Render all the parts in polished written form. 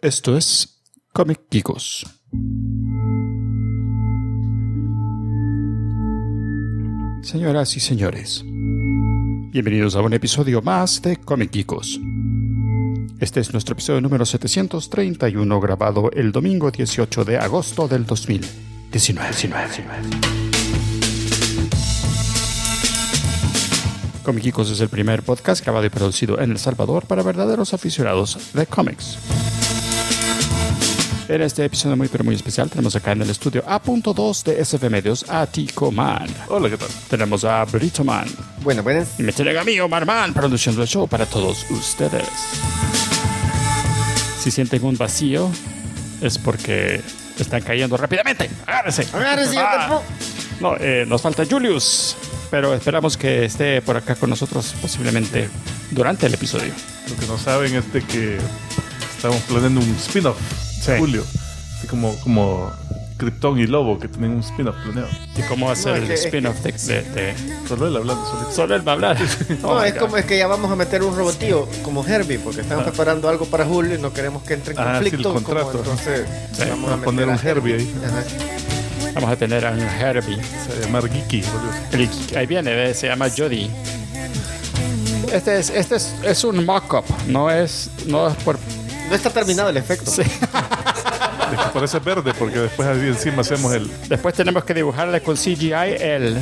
Esto es Comic Geekos. Señoras y señores, bienvenidos a un episodio más de Comic Geekos. Este es nuestro episodio número 731, grabado el domingo 18 de agosto del 2019. Comic Geekos es el primer podcast grabado y producido en El Salvador para verdaderos aficionados de cómics. En este episodio muy especial tenemos acá en el estudio A.2 de SF Medios a Tico Man. Hola, ¿qué tal? Tenemos a Brito Man. Buenas. Y me tiene a mí, Omar Man, produciendo el show para todos ustedes. Si sienten un vacío, es porque están cayendo rápidamente. ¡Agárrense! No, nos falta Julius, pero esperamos que esté por acá con nosotros posiblemente durante el episodio. Lo que no saben es de que estamos planeando un spin-off, Sí. Julio. Así como Krypton y Lobo, que tienen un spin-off planeado. ¿Y cómo va a ser el spin-off de Solo él hablando solito. Solo él va a hablar? No, es que ya vamos a meter un robotío como Herbie, porque estamos preparando algo para Julio y no queremos que entre en conflicto. Sí, el contrato. Entonces, Sí, vamos a poner un Herbie ahí. Ajá. Vamos a tener a un Herbie. Se va a llamar Geeky, Julio. Ahí viene, se llama Jody. Este es un mock-up, no es por... No está terminado el efecto. Sí. Es que parece verde, porque después ahí encima hacemos el... Después tenemos que dibujarle con CGI el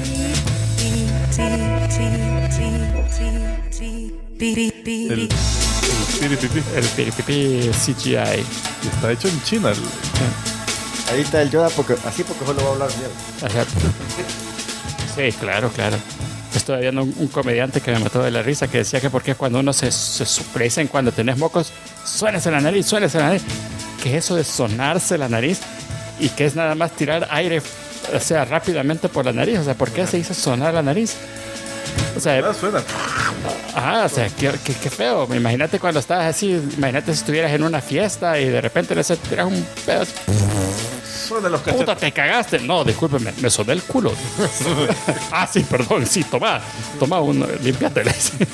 piripipi. el piripipi CGI. Y está hecho en China. Ahí está el Yoda, porque solo va a hablar bien. Ajá. Sí, claro. Estoy viendo un comediante que me mató de la risa que decía que porque cuando uno se sorpresa en cuando tenés mocos, suénese la nariz. ¿Qué es eso de sonarse la nariz? Y que es nada más tirar aire, o sea, rápidamente por la nariz. O sea, ¿por qué se dice sonar la nariz? O sea, Suena. o sea, qué feo. Imagínate cuando estás así, imagínate si estuvieras en una fiesta y de repente le tiras un pedo. Suena los cachetes. Puta, te cagaste. No, discúlpeme, me soné el culo. Sí, perdón, sí, toma uno, límpiate.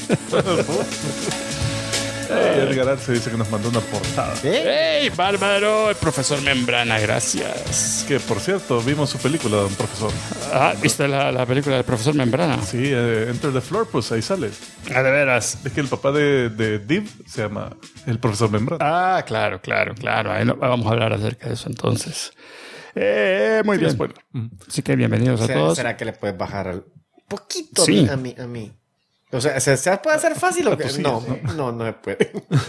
Edgar Arce dice que nos mandó una portada. ¡Ey, bárbaro! El profesor Membrana, gracias. Que, por cierto, vimos su película, don profesor. ¿Viste la película del profesor Membrana? Sí, Enter the Floor, pues ahí sale. De veras. Es que el papá de Div se llama el profesor Membrana. Claro. Ahí vamos a hablar acerca de eso entonces. Muy bien. Spoiler. Así que bienvenidos a todos. ¿Será que le puedes bajar al poquito Sí. a mí? O sea, ¿se puede hacer fácil o qué? Sí, No se puede.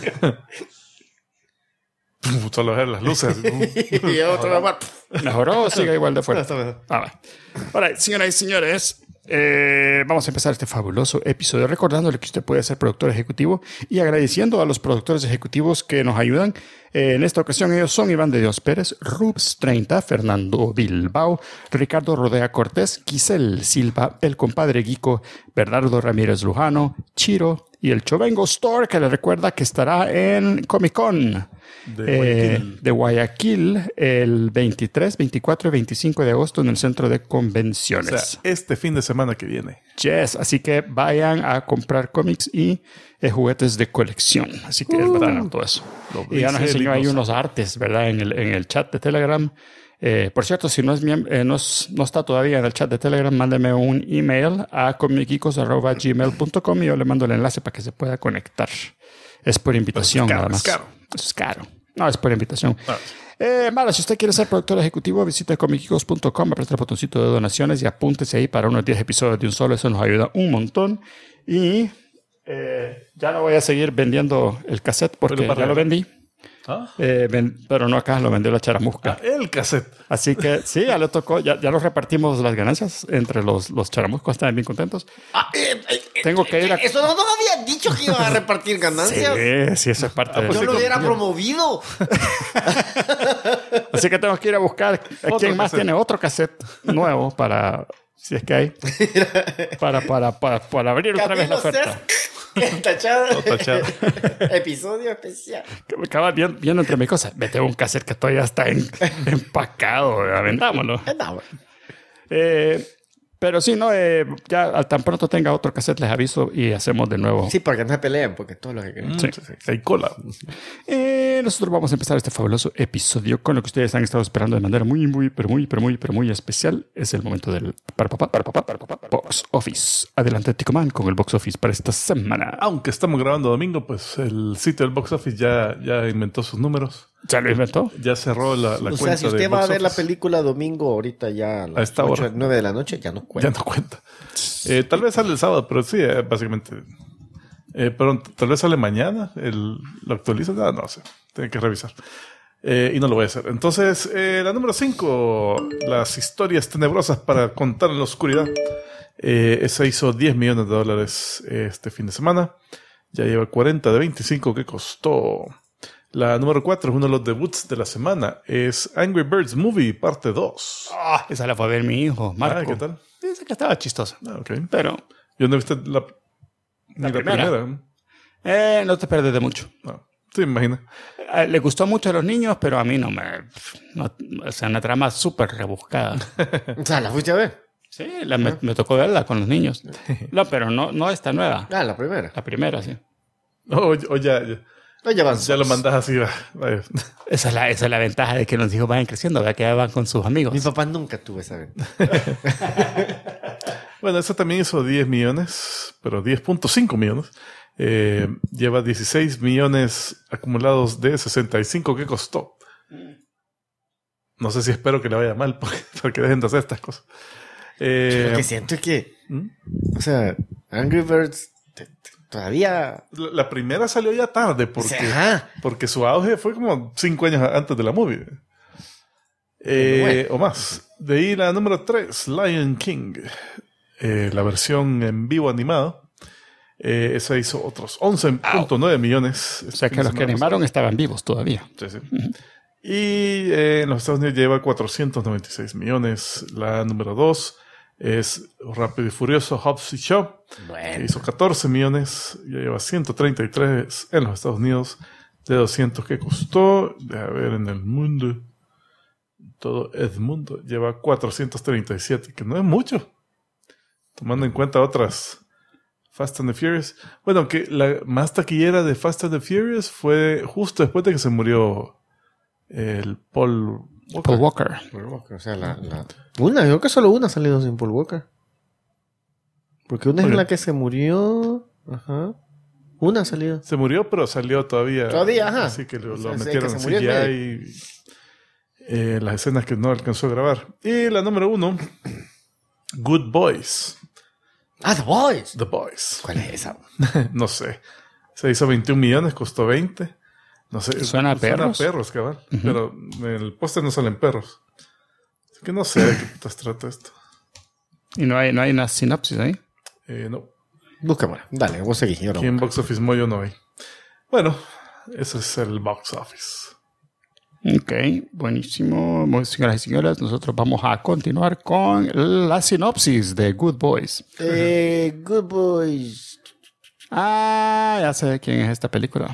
Solo ver las luces. Y otro igual. ¿Mejoró o sigue igual de fuerte? No. Va. Ahora, señoras y señores, vamos a empezar este fabuloso episodio recordándole que usted puede ser productor ejecutivo y agradeciendo a los productores ejecutivos que nos ayudan. En esta ocasión ellos son Iván de Dios Pérez, Rubs 30, Fernando Bilbao, Ricardo Rodea Cortés, Giselle Silva, el compadre Guico, Bernardo Ramírez Lujano, Chiro y el Chovengo Store, que le recuerda que estará en Comic Con de Guayaquil el 23, 24 y 25 de agosto en el centro de convenciones. O sea, este fin de semana que viene. Yes, así que vayan a comprar cómics y juguetes de colección. Así que es bacano todo eso. Y ya nos enseñó ahí unos artes, ¿verdad? En el chat de Telegram. Por cierto, si no está todavía en el chat de Telegram, mándeme un email a comicgeekos@gmail.com y yo le mando el enlace para que se pueda conectar. Es por invitación, nada más. Eso es caro. No, es por invitación. Si usted quiere ser productor ejecutivo, visite comicgeekos.com, apriete el botoncito de donaciones y apúntese ahí para unos 10 episodios de un solo. Eso nos ayuda un montón. Y ya no voy a seguir vendiendo el cassette porque ya lo vendí. Pero no acá, lo vendió la Charamusca. El cassette. Así que sí, ya le tocó, ya nos repartimos las ganancias entre los Charamuscos, están bien contentos. Tengo que ir a... Eso no nos habían dicho que iban a repartir ganancias. Sí, eso es parte de... Yo lo hubiera promovido. Así que tengo que ir a buscar a quién más tiene otro cassette nuevo para... Si es que hay. Para abrir otra vez la oferta. Tachado. Episodio especial. Me acaba viendo entre mis cosas. Me tengo un cassette que todavía está empacado. Vendámoslo. Pero sí, no, ya tan pronto tenga otro cassette les aviso y hacemos de nuevo. Sí, porque no se peleen, porque todos los que quieren. Sí. Hay cola. Nosotros vamos a empezar este fabuloso episodio con lo que ustedes han estado esperando de manera muy especial. Es el momento del para papá, Box Office. Adelante, Ticoman, con el Box Office para esta semana. Aunque estamos grabando domingo, pues el sitio del Box Office ya inventó sus números. ¿Ya lo inventó? Ya cerró la cuenta. O sea, si usted de va Box a ver la Office. película domingo, ahorita ya a las esta 8, hora. 9 de la noche, ya no cuenta. Ya no cuenta. Tal vez sale el sábado, pero sí, básicamente. Pero tal vez sale mañana. ¿Lo actualiza? No sé. Tiene que revisar. Y no lo voy a hacer. Entonces, la número 5. Las historias tenebrosas para contar en la oscuridad. Esa hizo $10 millones este fin de semana. Ya lleva 40 de 25 que costó. La número 4 es uno de los debuts de la semana. Es Angry Birds Movie, parte 2. Esa la fue a ver mi hijo, Marco. ¿Qué tal? Dice que estaba chistosa. Okay. Pero Yo no he visto la primera. no te pierdes de mucho. No. Sí, imagina. Le gustó mucho a los niños, pero a mí o sea, una trama súper rebuscada. O sea, ¿la fuiste a ver? Sí, me tocó verla con los niños. No, pero no esta nueva. Ah, la primera. La primera, sí. O ya Ya lo mandas así. Vaya. Esa es la ventaja de que los hijos vayan creciendo, ¿verdad? Que ya van con sus amigos. Mi papá nunca tuvo esa venta. Bueno, esa también hizo 10 millones, pero 10.5 millones. Lleva 16 millones acumulados de 65 que costó. No sé si espero que le vaya mal porque dejen de hacer estas cosas. Lo que siento es que, o sea, Angry Birds todavía... La primera salió ya tarde porque su auge fue como 5 años antes de la movie. O más. De ahí la número 3, Lion King. La versión en vivo animada. Esa hizo otros 11.9 millones. O sea que los que animaron estaban vivos todavía. Sí, sí. Y en los Estados Unidos lleva 496 millones. La número 2 es Rápido y Furioso, Hobbs y Shaw. Bueno. Que hizo 14 millones. Ya lleva 133 en los Estados Unidos. De 200 que costó. Deja ver en el mundo. Todo el mundo lleva 437, que no es mucho. Tomando en cuenta otras Fast and the Furious. Bueno, aunque la más taquillera de Fast and the Furious fue justo después de que se murió el Paul Walker. O sea, una, yo creo que solo una ha salido sin Paul Walker. Porque una es la que se murió. Ajá. Una ha salido. Se murió, pero salió todavía. Todavía, ajá. Así que lo O sea, metieron que en se murió CGI. Las escenas que no alcanzó a grabar. Y la número 1, Good Boys. Ah, The Boys. The Boys. ¿Cuál es esa? No sé. Se hizo 21 millones, costó 20. No sé. Suena a perros. Suena a perros, cabal. Pero en el póster no salen perros. Así que no sé de qué putas trata esto. ¿Y no hay una sinopsis ahí? No. Búscamela. Dale, vos seguís. Yo no. Aquí en Box Office Mojo no hay. Bueno, ese es el Box Office. Ok, buenísimo. Señoras y señores, nosotros vamos a continuar con la sinopsis de Good Boys. Good Boys. Ya sé quién es esta película.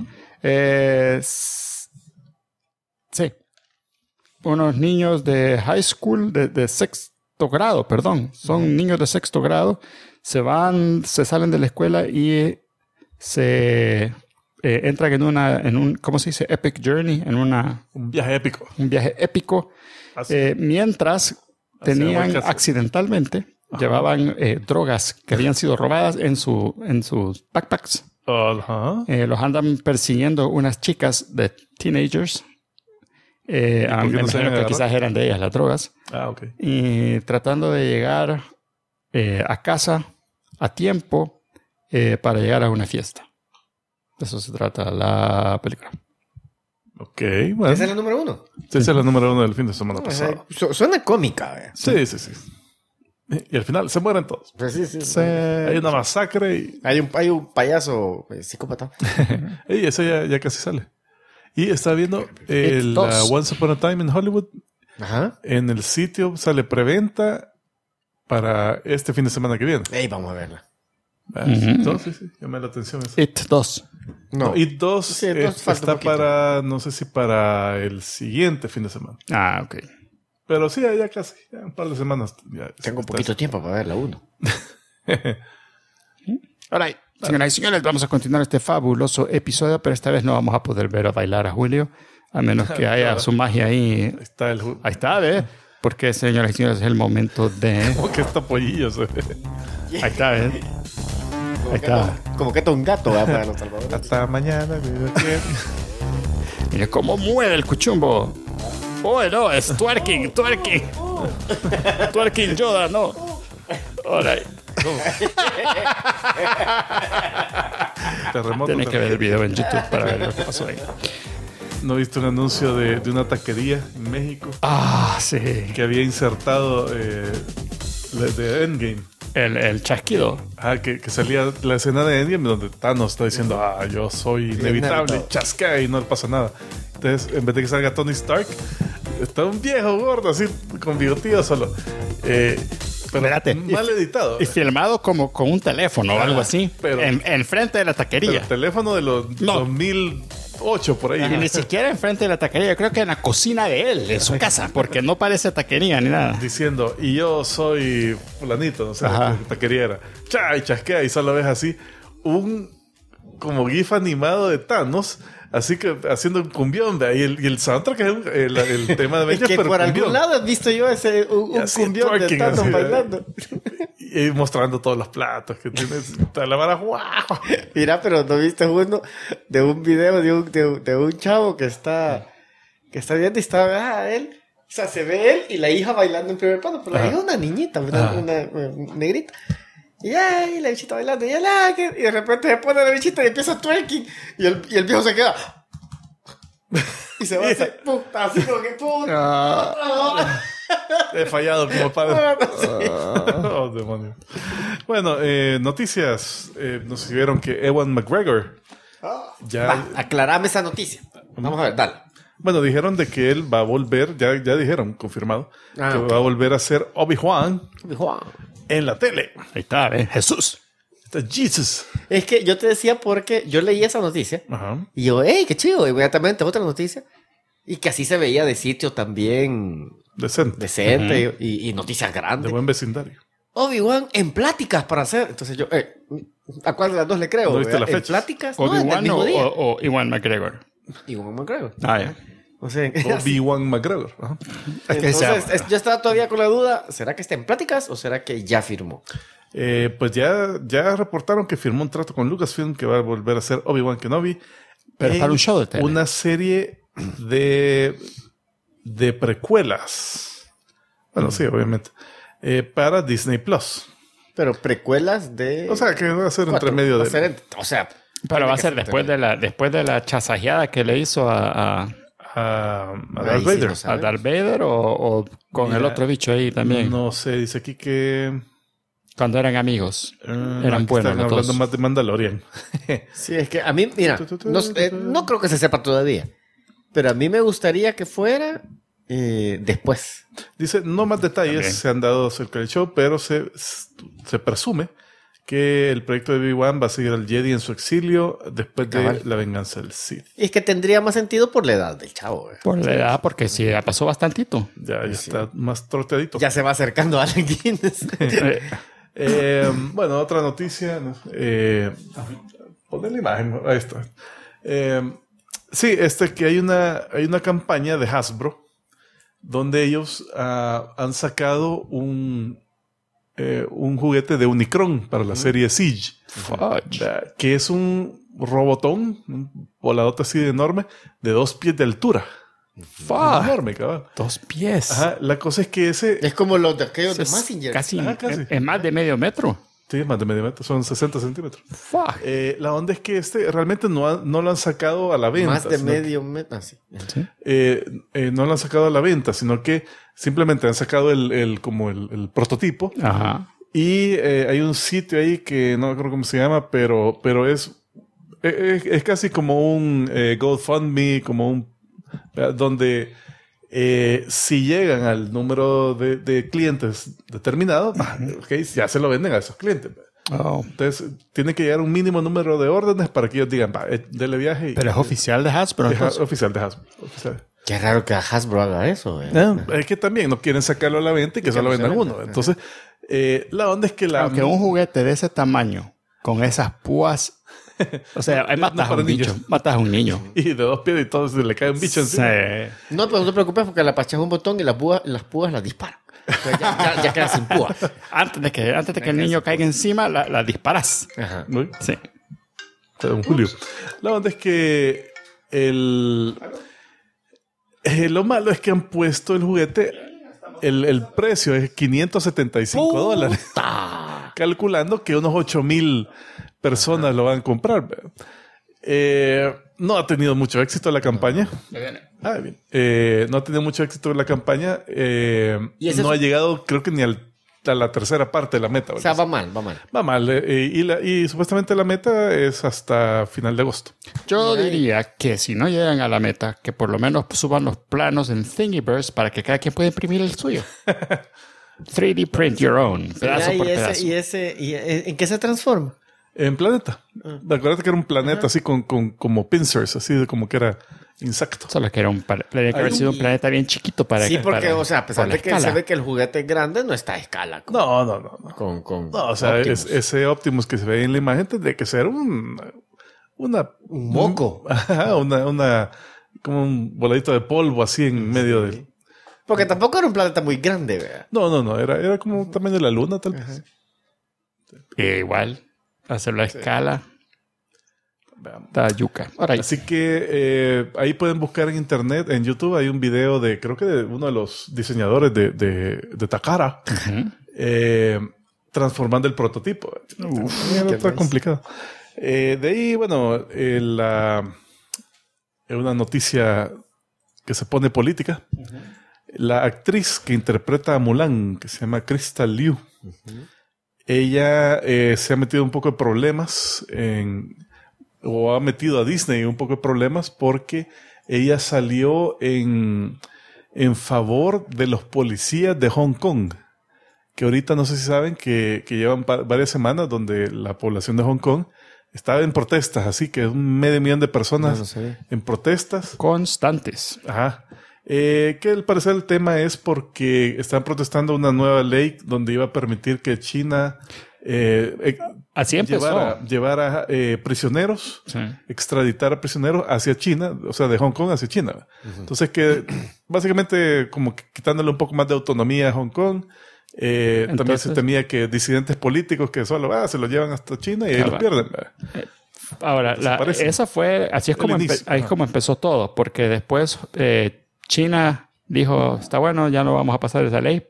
Sí. Unos niños de high school, de sexto grado, perdón. Son niños de sexto grado. Se salen de la escuela y se entran en un, ¿cómo se dice? Epic journey, Un viaje épico. Un viaje épico. Mientras tenían accidentalmente, llevaban drogas que habían sido robadas en sus backpacks. Los andan persiguiendo unas chicas de teenagers. Me imagino que quizás eran de ellas las drogas. Ok. Y tratando de llegar a casa a tiempo para llegar a una fiesta. De eso se trata la película. Ok, bueno. ¿Esa es la número 1? Esa es la número 1 del fin de semana pasado. Suena cómica. Sí. Y al final se mueren todos. Pues sí. Hay una masacre y... Hay un payaso psicópata. Y eso ya casi sale. Y está viendo la Once Upon a Time in Hollywood. Ajá. En el sitio sale preventa para este fin de semana que viene. Vamos a verla. Entonces, sí, llamé la atención eso. It 2. No, It 2 sí, está para, no sé si para el siguiente fin de semana. Ok. Pero sí, ya casi, ya un par de semanas. Tengo poquito tiempo para ver la 1. Ahora, señoras y señores, vamos a continuar este fabuloso episodio, pero esta vez no vamos a poder ver a bailar a Julio, a menos que haya su magia ahí. Ahí está, ¿ves? Porque, señoras y señores, es el momento de... Como que está pollillo, se ve. Ahí está, ¿ves? Ahí está. Como que un gato va para los salvadores. Hasta mañana. Mire cómo mueve el cuchumbo. Oh, no, es twerking. Twerking Yoda, no. Alright. Tienes que ver el video en YouTube para ver lo que pasó ahí. ¿No viste un anuncio de una taquería en México? Ah, sí. Que había insertado de Endgame. El chasquido. Que salía la escena de Endgame donde Thanos está diciendo, yo soy inevitable, chasquea y no le pasa nada. Entonces, en vez de que salga Tony Stark, está un viejo gordo así, con bigotillo solo. Pero espérate, mal editado. Y filmado como con un teléfono o algo así. Pero, en frente de la taquería. Pero el teléfono de los 2008 por ahí. Y ni siquiera enfrente de la taquería. Yo creo que en la cocina de él, en su casa. Porque no parece taquería ni nada. Diciendo, y yo soy fulanito, no sé qué taquería era. Y chasquea y solo ves así un como gif animado de Thanos. Así que haciendo un cumbión, y el soundtrack es el tema de Avengers, es que pero por cumbión. algún lado he visto yo un cumbión de Thanos así, bailando. Y mostrando todos los platos que tienes. La vara, ¡guau! Mira, pero ¿no viste uno de un video de un chavo que está viendo y está él? O sea, se ve él y la hija bailando en primer plano. Pero la hija es una niñita, una negrita. Y la bichita bailando, y de repente se pone la bichita y empieza a twerking. Y el viejo se queda. Y se va así como que he fallado como padre. Oh, demonio. Bueno, noticias. Nos escribieron que Ewan McGregor aclarame esa noticia. Vamos a ver, dale. Bueno, dijeron de que él va a volver, ya dijeron, confirmado, que va a volver a ser Obi-Wan en la tele. Ahí está, Jesús. Está Jesus. Es que yo te decía porque yo leí esa noticia y yo, qué chido, inmediatamente otra noticia. Y que así se veía de sitio también decente y noticias grandes. De buen vecindario. Obi-Wan en pláticas para hacer. Entonces yo, ¿a cuál de las dos le creo? ¿No viste la fecha? ¿En pláticas? ¿Obi-Wan o Ewan McGregor? Ewan McGregor. Ya. O sea, Obi-Wan McGregor. Entonces, yo estaba todavía con la duda, ¿será que está en pláticas o será que ya firmó? Pues ya reportaron que firmó un trato con Lucasfilm que va a volver a ser Obi-Wan Kenobi. Pero para un show de tele. Una serie de precuelas. Bueno, sí, obviamente. Para Disney Plus. Pero precuelas de... O sea, que va a ser entre medio de... Pero va a ser después de la chasajeada que le hizo a Darth Vader. ¿A Darth Vader o con el otro bicho ahí también? No sé, dice aquí que... Cuando eran amigos. Eran buenos. Están hablando más de Mandalorian. Sí, es que a mí, mira, no creo que se sepa todavía. Pero a mí me gustaría que fuera después. Dice, no más detalles se han dado acerca del show, pero se presume que el proyecto de Obi-Wan va a seguir al Jedi en su exilio después de la venganza del Sith. Y es que tendría más sentido por la edad del chavo. Por la edad, porque sí, ya pasó bastantito. Ya está más troteadito. Ya se va acercando a Allen Guinness. Bueno, otra noticia. Poner la imagen. Ahí está. Sí, que hay una campaña de Hasbro donde ellos han sacado un juguete de Unicron para la serie Siege. Que es un robotón, un voladote así de enorme, de 2 pies de altura. Enorme, cabrón. 2 pies. Ajá, la cosa es que ese... Es como los de aquellos de Mazinger. Casi. Es más de medio metro. Sí, más de medio metro. Son 60 centímetros. La onda es que realmente no lo han sacado a la venta. Más de medio metro. ¿Sí? No lo han sacado a la venta, sino que simplemente han sacado el prototipo. Ajá. Y hay un sitio ahí que no me acuerdo cómo se llama, pero es casi como un GoFundMe, donde si llegan al número de clientes determinado, ya se lo venden a esos clientes. Entonces tiene que llegar un mínimo número de órdenes para que ellos digan, dele viaje. Pero es oficial de Hasbro. Es oficial de Hasbro. Qué raro que a Hasbro haga eso. Es que también no quieren sacarlo a la venta y que solo vendan uno. Entonces, la onda es que Aunque un juguete de ese tamaño, con esas púas, o sea, matas a un bicho, matas a un niño. Y de 2 pies y todo se le cae un bicho encima. Sí. No, pero no te preocupes porque le apachas un botón y las púas las disparan. Entonces ya queda sin púa. Antes de que el niño caiga encima, la disparas. Ajá. ¿No? Sí. Don Julio. La onda es que lo malo es que han puesto el juguete, el precio es $575, calculando que unos 8,000 personas lo van a comprar. No ha tenido mucho éxito la campaña. Bien. No ha tenido mucho éxito la campaña. No ha llegado, creo que ni a la tercera parte de la meta. O sea, va mal. Va mal. Y supuestamente la meta es hasta final de agosto. Yo diría que si no llegan a la meta, que por lo menos suban los planos en Thingiverse para que cada quien pueda imprimir el suyo. 3D print your own. Pedazo por pedazo. ¿Y en qué se transforma? En planeta. Acuérdate que era un planeta así con como pincers, así de como que era insecto. Solo que era tenía que haber sido un planeta bien chiquito para sí, porque, para, o sea, a pesar de que se ve que el juguete es grande, no está a escala. No. No, o sea, ese Optimus que se ve en la imagen tendría que ser un moco. Como un voladito de polvo así en medio del... Porque tampoco era un planeta muy grande, ¿verdad? No. Era como también de la luna, tal vez. Igual. Hacerlo a escala. Está yuca. Así que ahí pueden buscar en internet, en YouTube, hay un video creo que de uno de los diseñadores de Takara, transformando el prototipo. Está complicado. De ahí, bueno, una noticia que se pone política. La actriz que interpreta a Mulan, que se llama Crystal Liu, ella se ha metido un poco de problemas o ha metido a Disney un poco de problemas porque ella salió en favor de los policías de Hong Kong, que ahorita no sé si saben que llevan varias semanas donde la población de Hong Kong estaba en protestas, así que 500,000 de personas en protestas constantes. Ajá. Que al parecer el tema es porque están protestando una nueva ley donde iba a permitir que China así empezó. llevara prisioneros, extraditar a prisioneros hacia China, o sea, de Hong Kong hacia China. Entonces, que básicamente como que quitándole un poco más de autonomía a Hong Kong. También se temía que disidentes políticos que solo se lo llevan hasta China y ahí lo pierden. Ahora, esa fue, así es como, como empezó todo, porque después China dijo, está bueno, ya no vamos a pasar esa ley.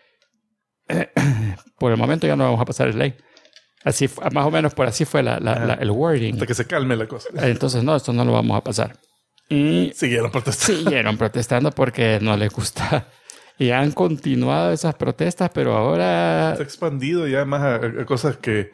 Por el momento ya no vamos a pasar esa ley. Así, más o menos por así fue el wording. Hasta que se calme la cosa. Entonces, no, esto no lo vamos a pasar. Y siguieron protestando porque no les gusta. Y han continuado esas protestas, pero ahora... Se ha expandido ya más a cosas que...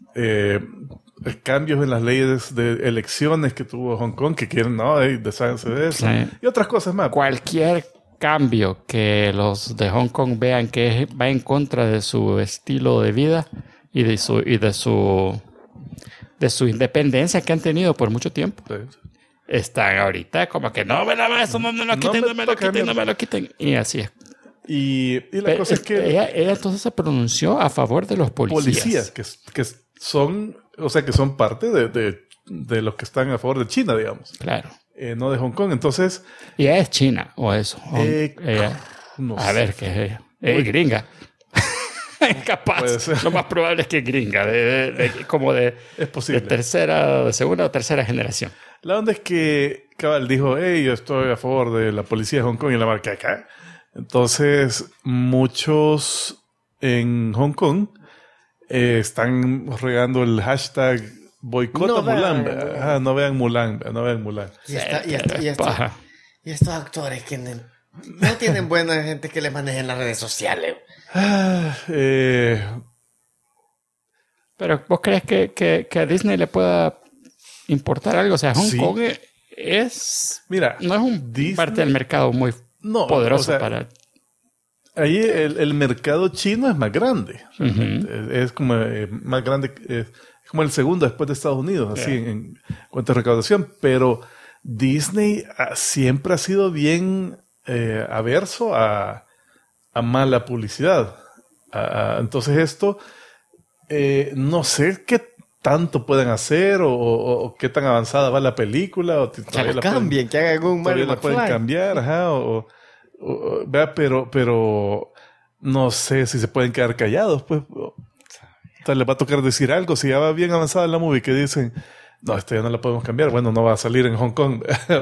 cambios en las leyes de elecciones que tuvo Hong Kong que quieren, desháganse de eso. Sí. Y otras cosas más. Cualquier cambio que los de Hong Kong vean que va en contra de su estilo de vida y de su independencia que han tenido por mucho tiempo. Sí. Están ahorita como que no me lo quiten. Y así es. Y la cosa es que... Ella entonces se pronunció a favor de los policías. Que son... O sea, que son parte de los que están a favor de China, digamos. Claro. No de Hong Kong. Entonces... ¿Y ella es china o eso? No a ver, que es gringa. Capaz. Lo más probable es que es gringa. Es posible. De segunda o tercera generación. La onda es que Cabal dijo, yo estoy a favor de la policía de Hong Kong y la marca acá. Entonces, muchos en Hong Kong están regando el hashtag boicota Mulan. No vean Mulan. Y estos actores que no tienen buena gente que les manejen las redes sociales. Pero ¿vos crees que a Disney le pueda importar algo? O sea, Hong Kong no es parte del mercado muy poderoso para... Ahí el mercado chino es más grande. Es como más grande, es como el segundo después de Estados Unidos, así en cuanto a recaudación. Pero Disney siempre ha sido bien averso a mala publicidad. Entonces esto, no sé qué tanto pueden hacer o qué tan avanzada va la película. O que la cambien, que hagan un Mario la pueden cambiar, ajá, pero no sé si se pueden quedar callados, pues. O sea, les va a tocar decir algo. Si ya va bien avanzada la movie, que dicen, no, esta ya no la podemos cambiar. Bueno, no va a salir en Hong Kong.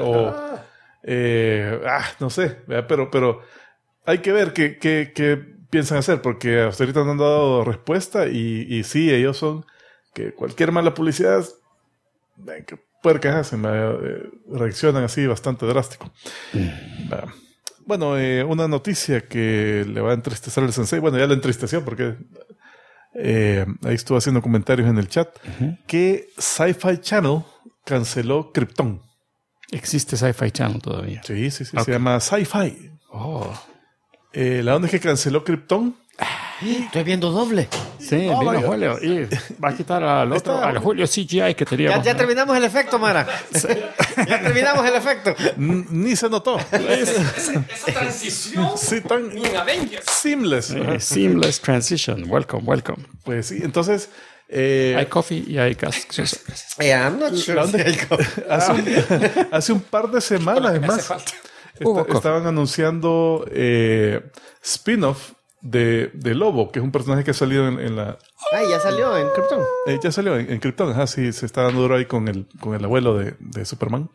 No sé, pero hay que ver qué piensan hacer, porque hasta ahorita no han dado respuesta y sí, ellos son que cualquier mala publicidad, que puercas hacen, reaccionan así bastante drástico. Bueno, una noticia que le va a entristecer al sensei, bueno, ya le entristeció porque ahí estuvo haciendo comentarios en el chat, que Sci-Fi Channel canceló Krypton. ¿Existe Sci-Fi Channel todavía? Sí, se llama Sci-Fi. La onda es que canceló Krypton. Estoy viendo doble. Sí, vino Julio. Y va a quitar al Julio CGI que teníamos. Ya terminamos el efecto, Mara. Ya terminamos el efecto. Ni se notó. Esa transición. Sí, tan seamless. Seamless transition. Welcome. Pues sí, entonces... hay coffee y hay gas. I'm not sure. Hace un par de semanas, además, estaban anunciando spin-off de Lobo, que es un personaje que ha salido en la... ya salió en Krypton. Ya salió en Krypton, ajá, sí, se está dando duro ahí con el abuelo de Superman.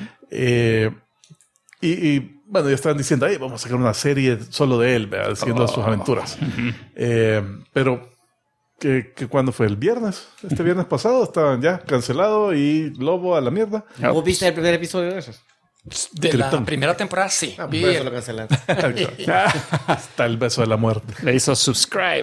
Y bueno, ya estaban diciendo, vamos a sacar una serie solo de él, haciendo sus aventuras. Pero que cuando fue el viernes, este viernes pasado, estaban ya cancelados y Lobo a la mierda. ¿Vos viste el primer episodio de esos? De la primera temporada, sí. Por eso lo cancelaron. Está el beso de la muerte. Le hizo subscribe.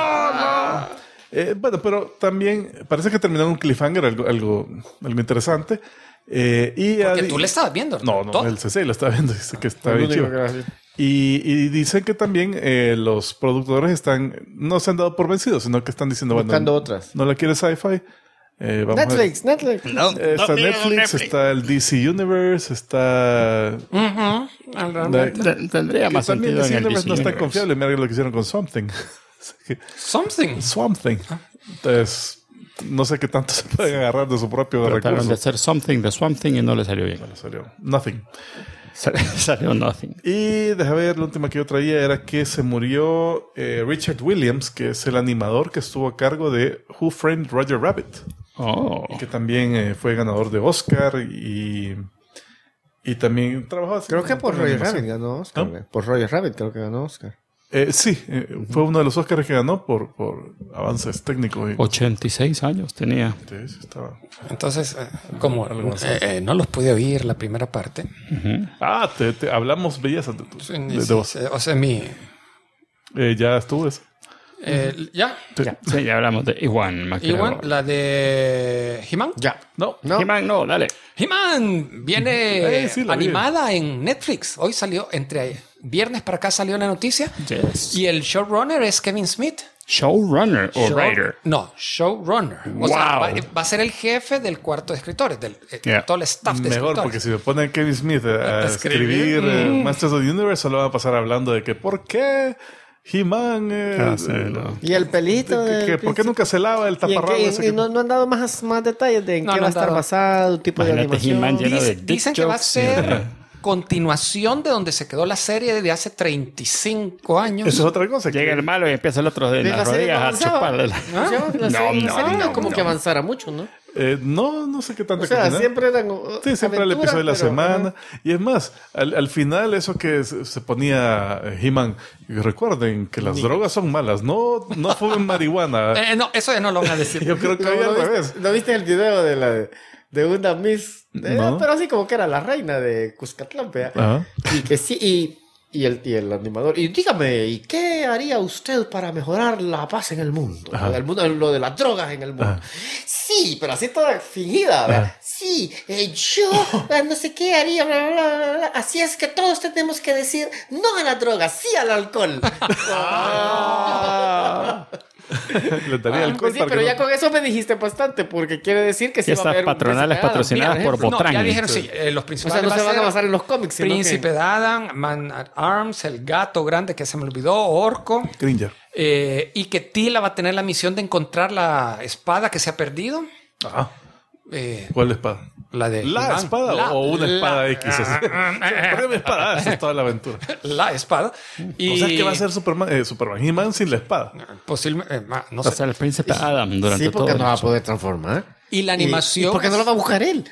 Bueno, pero también parece que terminó un cliffhanger, algo interesante. Porque tú le estabas viendo. No, el CC lo estaba viendo. Dice que está bien chido. Y dicen que también los productores no se han dado por vencidos, sino que están diciendo, buscando otras. ¿No la quiere Sci-Fi? Netflix. Está Netflix, está el DC Universe, está... Tendría más sentido en el DC no es tan confiable. Mira lo que hicieron con Something. Something. Entonces, no sé qué tanto se pueden agarrar de su propio recurso. Trataron de hacer Something de Swamp Thing y no le salió bien. Bueno, salió Nothing. Salió Nothing. Y deja ver, la última que yo traía era que se murió Richard Williams, que es el animador que estuvo a cargo de Who Framed Roger Rabbit. Y que también fue ganador de Oscar y también trabajó... Creo que por Roger Rabbit ganó Oscar. ¿No? Por Roger Rabbit creo que ganó Oscar. Fue uno de los Oscars que ganó por avances técnicos. 86 años tenía. Sí, estaba. Entonces, como no los pude oír la primera parte. Te hablamos bellezas de vos. O sea, ya estuvo eso. ¿Ya? Sí, ya hablamos de Iwan McGregor. La de He-Man. Ya. No. He-Man, no, dale. He-Man viene animada vi. en Netflix. Hoy salió, entre viernes para acá salió la noticia. Yes. Y el showrunner es Kevin Smith. ¿Showrunner o writer? No, showrunner. O sea, va a ser el jefe del cuarto de escritores, todo el staff de escritores. Mejor, porque si le ponen Kevin Smith a escribir Masters of the Universe, solo va a pasar hablando de que ¿por qué He-Man? Y el pelito. ¿Por qué nunca se lava el taparrabos? Y no han dado más detalles de en qué va a estar basado, tipo de animación. Dicen que va a ser continuación de donde se quedó la serie de hace 35 años. Eso es otra cosa. Llega el malo y empieza el otro de las rodillas a chuparle. No, como que avanzara mucho, ¿no? No sé qué tanta cantidad. Siempre eran siempre el episodio de la semana. Y es más, al final eso que se ponía He-Man, recuerden que las drogas son malas, no fumen marihuana. No, eso ya no lo van a decir. Yo creo que al revés. ¿No viste el video de una Miss? Pero así como que era la reina de Cuscatlán, y que sí, y el animador. Y dígame, ¿y qué haría usted para mejorar la paz en el mundo? Lo de las drogas en el mundo. Sí, pero así toda fingida, ¿verdad? Sí, yo no sé qué haría, bla, bla, bla, bla. Así es que todos tenemos que decir no a la droga, sí al alcohol. Les daría alcohol Pues sí, para pero que ya no- con eso me dijiste bastante, porque quiere decir que sí va a Fiestas haber un patronales Príncipe Adam. patrocinadas por No, Botran. ya dijeron, sí, los O principales sea, no se va a van a ser basar en los cómics, sino Príncipe de Adam, Man at Arms, el gato grande que se me olvidó, Orco, Cringer. y que Tila va a tener la misión de encontrar la espada que se ha perdido. Ajá. Eh, ¿Cuál espada? la de ¿La He-Man. espada o una espada X? Ah, ¿Por qué mi espada? Esa es toda la aventura. La espada. Y O sea, que va a ser Superman, He-Man sin la espada. posiblemente, no Va a sé. ser el príncipe Adam durante Sí, porque todo. no va a poder transformar. Y la animación. ¿Y por qué no lo va a buscar él?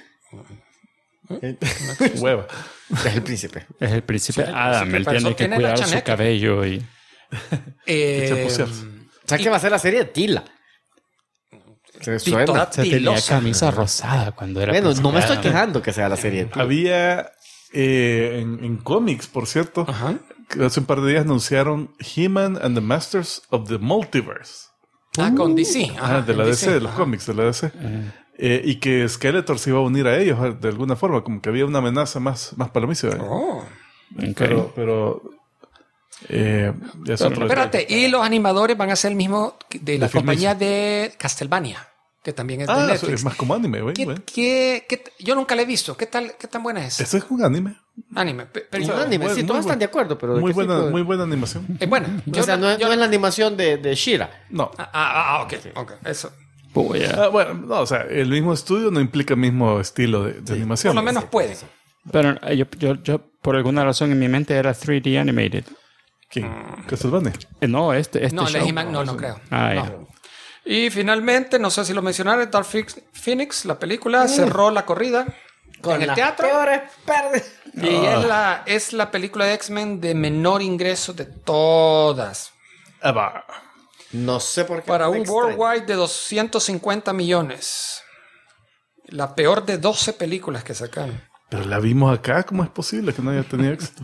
Hueva. Es el príncipe. Es el príncipe Sí, el Adam. príncipe, Él para eso tiene que tiene la cuidar su chaneca. cabello y... Chapucearse. O sea, que va a ser la serie de Tila. Se Tito, suena. Tenía Tilosa. camisa rosada cuando era Bueno, no príncipe me estoy Adam. quejando que sea la serie de Tila. Había en cómics, por cierto, Ajá. que hace un par de días anunciaron He-Man and the Masters of the Multiverse. Con DC. Ajá, De la en DC, de los ajá. cómics de la DC. Y que Skeletor se iba a unir a ellos de alguna forma, como que había una amenaza más palomiza. Oh. Ok. Pero ya es otro Espérate, y los animadores van a ser el mismo de la De Film compañía de Castlevania, que también es de Ah, Netflix. es más como anime, güey. Yo nunca la he visto. ¿Qué tan buena es? Ese es un anime. Anime. Pero Un yo- anime, sí, muy todos buen- están de acuerdo, pero ¿de Muy qué tipo buena, de- muy buena animación. es buena. O sea, no es la animación de Shira. No. Ok. Eso. Puya. Bueno, no, o sea, el mismo estudio no implica el mismo estilo de animación. Por lo menos puede. Pero yo, por alguna razón en mi mente era 3D animated. ¿Quién? Castlevania. No, este No, show. He-Man no creo. Ah, No. ya. Y finalmente, no sé si lo mencionaron, Dark Phoenix, la película, cerró la corrida en el las teatro. peores pérdidas. Y es la película de X-Men de menor ingreso de todas. Ah, va. No sé por qué. Para me un extraña. worldwide de 250 millones. La peor de 12 películas que sacaron. Pero la vimos acá, ¿cómo es posible que no haya tenido éxito?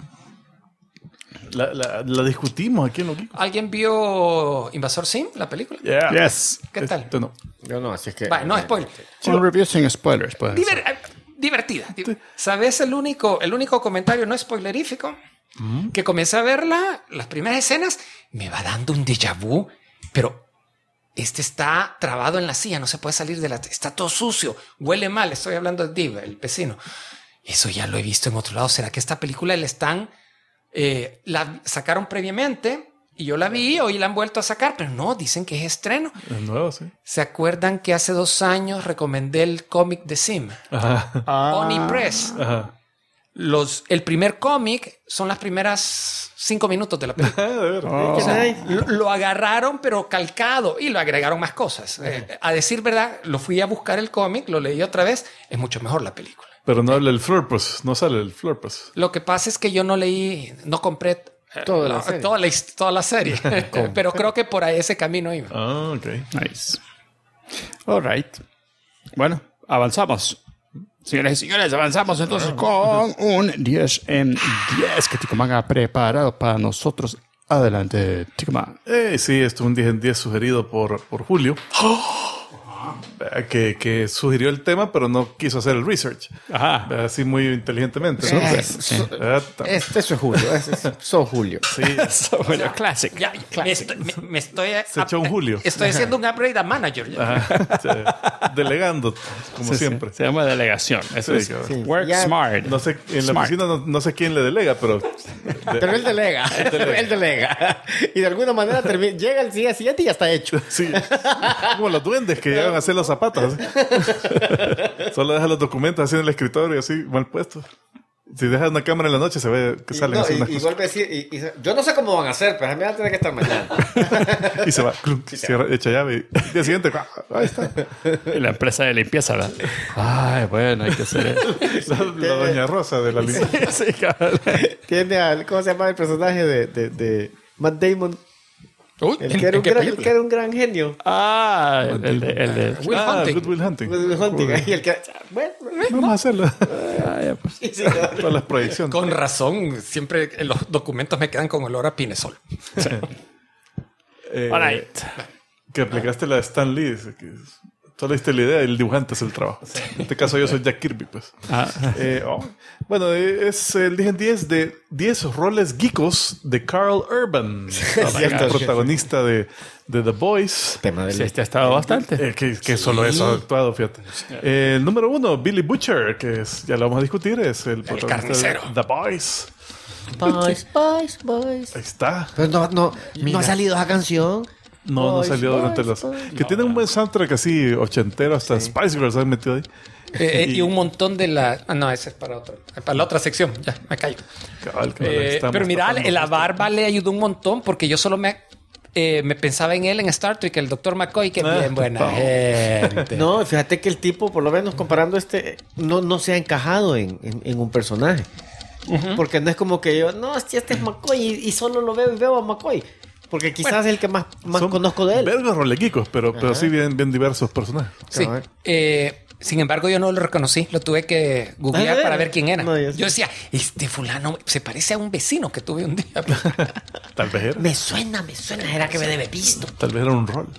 La discutimos aquí en lo que. ¿Alguien vio Invasor Sim, la película? Yeah. Yes. ¿Qué tal? No. Yo no, así es que. Va, no spoiler. Un review sin spoilers, puede ser. Divertida. ¿Sabes el único comentario no spoilerífico? Que comencé a verla, las primeras escenas, me va dando un déjà vu, pero este está trabado en la silla, no se puede salir está todo sucio, huele mal. Estoy hablando de Div, el vecino. Eso ya lo he visto en otro lado. ¿Será que esta película la sacaron previamente? Y yo la vi, hoy la han vuelto a sacar, pero no, dicen que es estreno. Es nuevo, sí. ¿Se acuerdan que hace 2 años recomendé el cómic de Sim? Ajá. Oni Press. Ajá. El primer cómic son las primeras 5 minutos de la película. De ver. O sea, Lo agarraron, pero calcado, y lo agregaron más cosas. A decir verdad, lo fui a buscar el cómic, lo leí otra vez, es mucho mejor la película. Pero no habla el Florpus, no sale el Florpus. Lo que pasa es que yo no compré Toda la serie. toda la serie. Pero creo que por ahí ese camino iba. Ah, ok. Nice. All right. Bueno, avanzamos. Señoras y señores, avanzamos entonces con un 10 en 10 que Ticomán ha preparado para nosotros. Adelante, Ticomán. Sí, esto es un 10 en 10 sugerido por Julio. Que sugirió el tema, pero no quiso hacer el research. Ajá. Así muy inteligentemente. ¿no? Eso es Julio. Son Julio. Sí, Bueno, classic. Ya, me estoy se echó un Julio. Estoy haciendo un upgrade a manager. ya. Ajá, sí, delegando, como siempre. Se llama delegación. Eso Sí, es cabrón. work Ya- smart. No sé, en la Smart. oficina no sé quién le delega, pero Pero él delega. Él delega. Y de alguna manera llega el día siguiente y ya está hecho. sí, como los duendes que llegan a hacer los zapatos. Solo deja los documentos así en el escritorio, así mal puestos. Si dejas una cámara en la noche, se ve que salen así unas Y cosas. vuelve a decir, yo no sé cómo van a hacer, pero a mí va a tener que estar mañana. Y se va, clunk, cierra, echa llave. Y el día siguiente, ahí está. Y la empresa de limpieza, ¿verdad? Ay, bueno, hay que hacer eso. La doña Rosa de la limpieza. Sí, cabrón. Tiene al, ¿cómo se llama el personaje de Matt Damon? Uy, El que, era un qué gran, el película? que era un gran genio. Ah, el de Will Hunting. Good Will Hunting. Will Hunting. Y el que, bueno, Vamos a hacerlo. Ah, ya, pues. sí, sí, Todas las proyecciones. Con razón, siempre en los documentos me quedan con olor a pinesol. Eh, All right. Que aplicaste la de Stan Lee. Dice que Solo diste la idea y el dibujante es el trabajo. En este caso yo soy Jack Kirby, pues. Bueno, es el 10 de 10 roles geekos de Carl Urban, el protagonista de The Boys. Sí, este ha estado bastante. Que solo eso ha actuado, fíjate. El número 1, Billy Butcher, que es, ya lo vamos a discutir, es el protagonista carnicero. de The Boys. Boys. Ahí está. Pero no ha salido esa canción. No salió durante los... Que tiene un buen soundtrack así ochentero, hasta Spice Girls han metido ahí. Y un montón de la... no, ese es para la otra sección. Ya, me callo. Cabal, pero mira, la barba le ayudó un montón porque yo solo me pensaba en él en Star Trek, el Dr. McCoy, que bien buena gente. No, fíjate que el tipo, por lo menos comparando no se ha encajado en un personaje. Porque no es como que yo, no, este es McCoy y solo lo veo y veo a McCoy. Porque quizás es el que más conozco de él. Vergos rolequicos, pero sí bien diversos personajes. Sí. Sin embargo, yo no lo reconocí. Lo tuve que googlear para ver quién era. No, yo decía, este fulano se parece a un vecino que tuve un día. Tal vez era. Me suena. Era que me debe visto. Tal vez era un rol.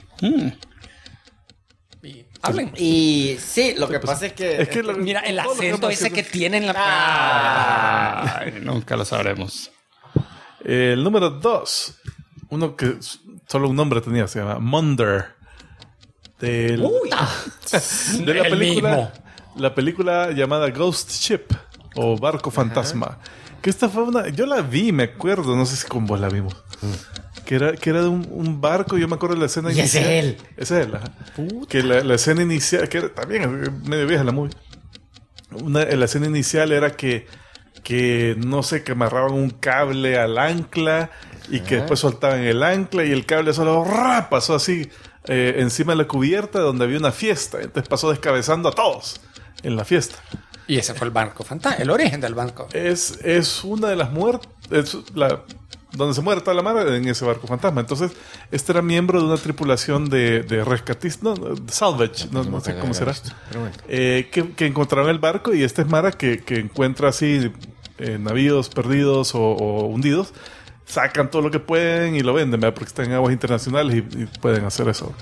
Hablen. Y sí, lo que pasa es que... Mira, el acento ese que tiene en la... Nunca lo sabremos. El número 2. Uno que solo un nombre tenía, se llama Munder. De la película. La película llamada Ghost Ship o Barco Fantasma. Que esta fue yo la vi, me acuerdo, no sé si con vos la vimos. Que era de un barco, yo me acuerdo de la escena inicial. Ese es él. Que la escena inicial, que también medio vieja la movie. La escena inicial era que no sé, que amarraban un cable al ancla y que después soltaban el ancla y el cable solo pasó así encima de la cubierta donde había una fiesta. Entonces pasó descabezando a todos en la fiesta. Y ese fue el barco fantasma, el origen del barco. Es una de las muertes, donde se muere toda la mar en ese barco fantasma. Entonces, este era miembro de una tripulación de rescatistas, de salvage, no sé cómo será, que encontraron el barco, y este es Mara que encuentra así navíos perdidos o hundidos, sacan todo lo que pueden y lo venden, ¿verdad? Porque están en aguas internacionales y pueden hacer eso.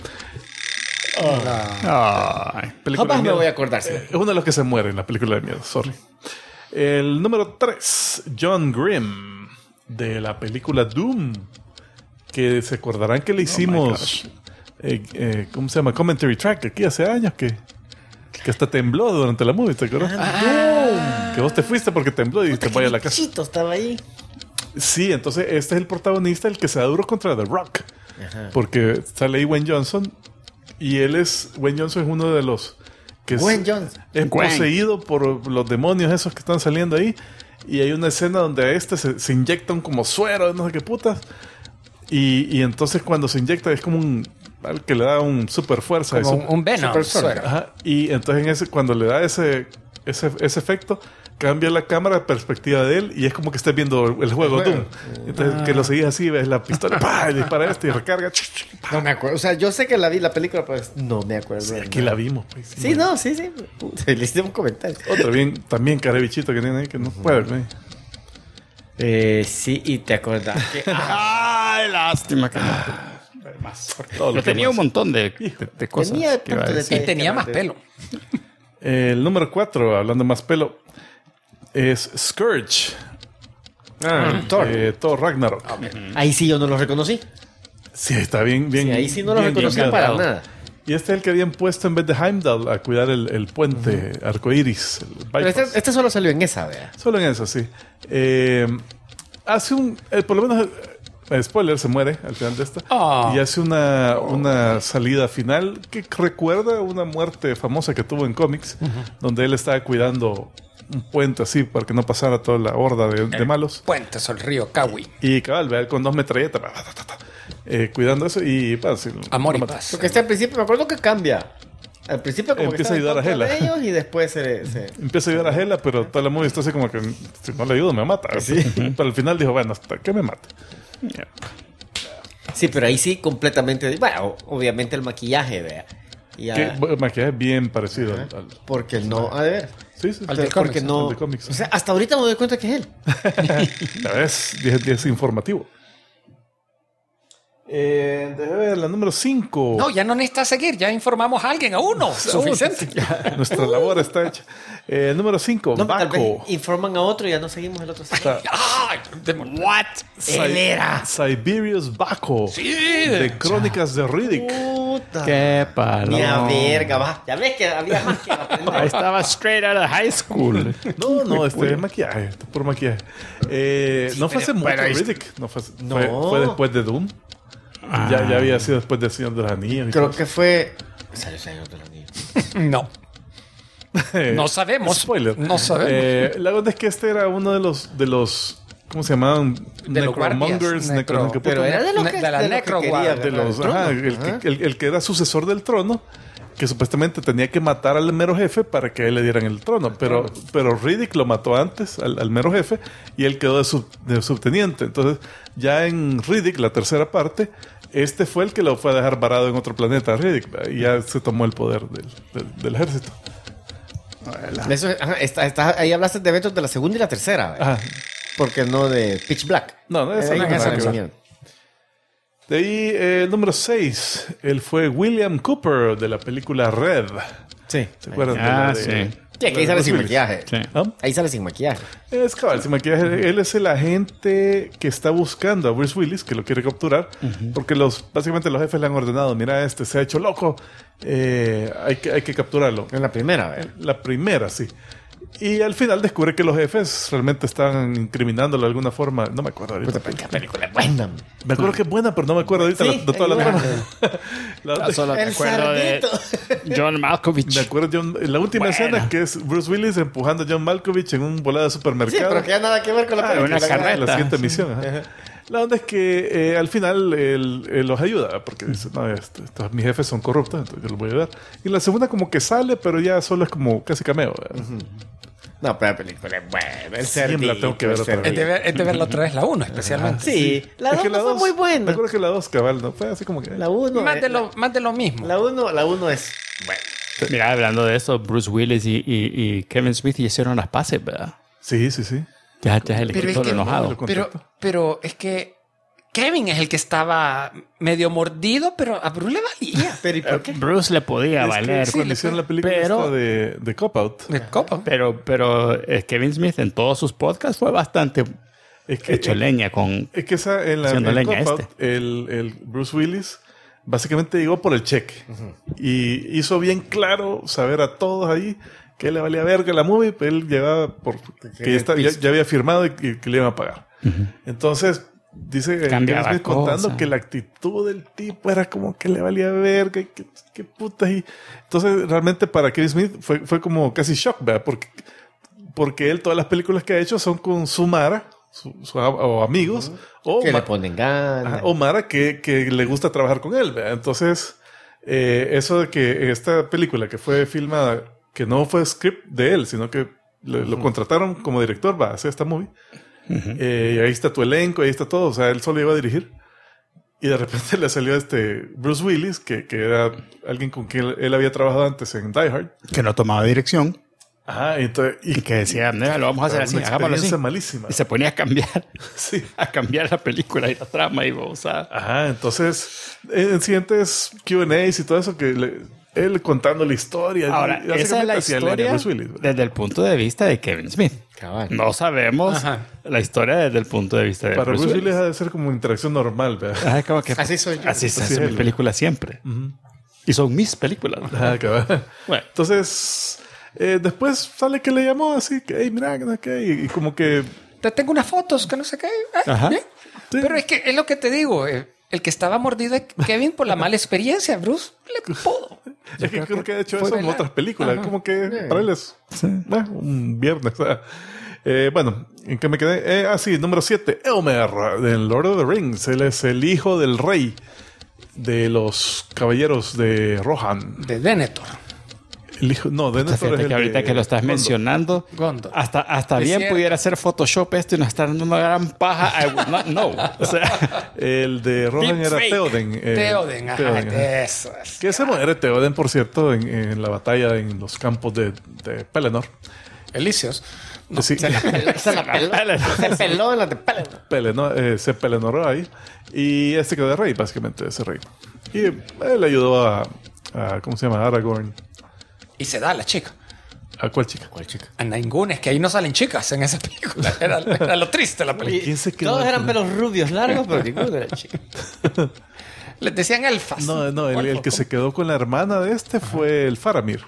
Jamás me voy a acordar. Es uno de los que se muere en la película de miedo, sorry. El número 3, John Grimm, de la película Doom, que se acordarán que le hicimos ¿cómo se llama? Commentary track aquí hace años que hasta tembló durante la movie, ¿te acuerdas? Que vos te fuiste porque tembló y te vaya a la casa. Estaba ahí. Sí, entonces este es el protagonista, el que se da duro contra The Rock. Porque sale ahí Wayne Johnson, y Wayne Johnson es uno de los que es poseído por los demonios esos que están saliendo ahí. Y hay una escena donde a se inyectan como suero, no sé qué putas. Y entonces cuando se inyecta es como al que le da un super fuerza. Como un Venom. Ajá. Y entonces cuando le da ese efecto, cambia la cámara de perspectiva de él y es como que estás viendo el juego Doom. Entonces que lo seguís así, ves la pistola, ¡pah! Y dispara y recarga. No me acuerdo. O sea, yo sé que la vi la película, pero no me acuerdo. Sí, aquí la vimos. Pues, sí. Le hiciste un comentario. Otra también carebichito que tiene ahí que no puede ver. Sí, y te acordás que... ¡Ay, lástima que no! Más. Pero tenía un montón de cosas. Tenía más pelo. El número 4, hablando de más pelo, es Scourge. Thor Ragnarok. Ahí sí yo no lo reconocí. Sí, está bien. Sí, ahí sí no lo reconocí para nada. Y este es el que habían puesto en vez de Heimdall a cuidar el puente arcoíris. Pero este solo salió en esa, ¿verdad? Solo en esa, sí. Hace por lo menos, spoiler, se muere al final de esta. Y hace una salida final que recuerda una muerte famosa que tuvo en cómics, donde él estaba cuidando un puente así para que no pasara toda la horda de malos. Puente sobre el río Kawi. Y cabal, ve con 2 metralletas cuidando eso y amor y paz. Porque al principio me acuerdo que cambia. Al principio como empieza a ayudar a Hela y después empieza a ayudar a Hela, pero toda la movie está así como que si no le ayudo me mata. ¿Sí? Pero al final dijo, bueno, hasta que me mate. Sí, pero ahí sí completamente. Bueno, obviamente el maquillaje, vea. El maquillaje es bien parecido al porque no, a ver. Sí. Al de porque no. De cómics. O sea, hasta ahorita me doy cuenta que es él. La vez 10 informativo. Déjame ver, la número 5. No, ya no necesita seguir. Ya informamos a alguien, a uno. Suficiente. Nuestra labor está hecha. Número 5, No, tal vez Baco. informan a otro y ya no seguimos el otro. Ay, What? Él era. Siberius Baco. Sí. De Crónicas de Riddick. Puta. Qué palo. Ni a verga, va. Ya ves que había más que aprender. Ahí estaba straight out of high school. No, es maquillaje. Por maquillaje. No fue hace mucho pero ahí- Riddick. No fue, No. fue después de Doom. Ya había sido después de Señor de los Anillos. y Creo todo. que fue. Salió Señor de los Anillos. No. No sabemos. Spoiler. No sabemos. La verdad es que este era uno de los ¿cómo se llamaban? De los guardias, Pero era de los que, de la de los que Necro quería Guard. de agarrar los, el trono. ajá, Ajá. el que era sucesor del trono, que supuestamente tenía que matar al mero jefe para que a él le dieran el trono. Pero Riddick lo mató antes al mero jefe y él quedó de subteniente. Entonces, ya en Riddick, la tercera parte, este fue el que lo fue a dejar varado en otro planeta, Riddick, y ya se tomó el poder del ejército. Eso, ajá, ahí hablaste de eventos de la segunda y la tercera. Ajá. Porque no de Pitch Black. No, esa Ahí no me es nada que ver. enseñaron. De ahí, el número 6, él fue William Cooper de la película Red. Sí. ¿Se acuerdan? Ah, de sí. Sí, que ahí sale sin Bruce Willis. maquillaje. Sí. ¿Ah? Ahí sale sin maquillaje. Es cabal, sin maquillaje. Él es el agente que está buscando a Bruce Willis, que lo quiere capturar, porque básicamente los jefes le han ordenado, mira, se ha hecho loco, hay que capturarlo. En la primera, ¿verdad? La primera, sí. Y al final descubre que los jefes realmente están incriminándolo de alguna forma. No me acuerdo ahorita. Puta, pero qué película es buena. Me acuerdo que es buena, pero no me acuerdo ahorita Sí, de toda la igual. trama. La otra- Solo me El acuerdo de cerdito. John Malkovich. Me acuerdo la última Buena. escena que es Bruce Willis empujando a John Malkovich en un volado de Sí, supermercado. pero que ya nada que ver con la película. una carreta. La siguiente Sí. misión. Ajá. La onda es que al final él los ayuda porque dice, no, mis jefes son corruptos, entonces yo los voy a ayudar. Y la segunda como que sale, pero ya solo es como casi cameo. ¿verdad? No, pero la película es buena. El Siempre cerdito. la tengo que ver el otra vez. cerdito. Es de verla otra vez la 1, especialmente. Sí, la Es 2 que no fue muy Me buena. acuerdo que la 2, cabal, ¿no? Fue así como que... La 1 Más de lo mismo. La 1 es buena. Mira, hablando de eso, Bruce Willis y Kevin Smith hicieron las paces, ¿verdad? Sí, sí, sí. Ya es el Pero equipo es que- enojado. Pero es que Kevin es el que estaba medio mordido, pero a Bruce le valía. Pero ¿y por qué? Bruce le podía Es valer. que cuando hicieron la película pero- esta de Cop Out, De copa. Pero Kevin Smith en todos sus podcasts fue bastante es que, hecho leña con... es que en Haciendo leña Cop Out, este. el Bruce Willis básicamente llegó por el cheque. Y hizo bien claro saber a todos ahí que le valía verga la movie, pero él llevaba que ya había firmado y que le iban a pagar. Entonces, dice Kevin Cambiaba Smith contando cosas. que la actitud del tipo era como que le valía verga y que puta. Y entonces, realmente para Kevin Smith fue como casi shock, ¿verdad? Porque él, todas las películas que ha hecho son con su Mara, o amigos, o Que le ponen ganas. Ajá, o Mara que le gusta trabajar con él, ¿verdad? Entonces, eso de que en esta película que fue filmada, que no fue script de él, sino que lo contrataron como director, va a hacer esta movie. Y ahí está tu elenco, ahí está todo. O sea, él solo iba a dirigir. Y de repente le salió Bruce Willis, que era alguien con quien él había trabajado antes en Die Hard. Que no tomaba dirección Ajá, entonces, y que decía, "No, lo vamos a hacer así, una hagámoslo así". experiencia malísima. Y se ponía a cambiar, Sí. a cambiar la película y la trama y o sea, Ajá, entonces en siguientes Q&As y todo eso él contando la historia. ahora, y esa es la básicamente hacía leña a historia Bruce Willis, ¿verdad? desde el punto de vista de Kevin Smith. Cabal. No sabemos Ajá. la historia desde el punto de vista de Para Bruce Willis Willis. ha de ser como interacción normal, ¿verdad? Ajá, es como que Así soy yo. Así se Así hace es mi él. película siempre. Y son mis películas. ¿no? Ajá, cabal. Bueno. Entonces, después sale que le llamó así, que, hey, mira, que no sé qué, y como que... Te tengo unas fotos que no sé qué. Ajá. ¿Bien? Sí. Pero es que es lo que te digo. El que estaba mordido es Kevin por la mala experiencia. Bruce le pudo. Es que creo que ha hecho fue eso en velar. otras películas. Ajá. Como que para él es un viernes. O sea. Bueno, ¿en qué me quedé? Sí, número 7. Elmer, del Lord of the Rings. Él es el hijo del rey de los caballeros de Rohan. De Denethor. El hijo, no, de Denethor Fíjate es el que ahorita de que lo estás Gondor. mencionando, Gondor. hasta Es bien cierto. pudiera ser Photoshop esto y nos estar dando una gran paja. I would not know. O sea, El de Rohan Deep era fake. Theoden. Theoden, ajá. ajá. Eso es. Que se muere Theoden, por cierto, en la batalla en los campos de Pelennor. Elíseos. Sí. Se peló en la de pele. Se pelenoró ahí. Y este quedó de rey, básicamente, ese rey. Y él ayudó a ¿cómo se llama? Aragorn. Y se da a la chica. ¿A cuál chica? A ninguna, es que ahí no salen chicas en esa película. Era lo triste la película. ¿Quién se quedó? Todos eran pelos rubios largos, pero ninguno era chico. Les decían elfas. No, el que se quedó con la hermana de este fue el Faramir.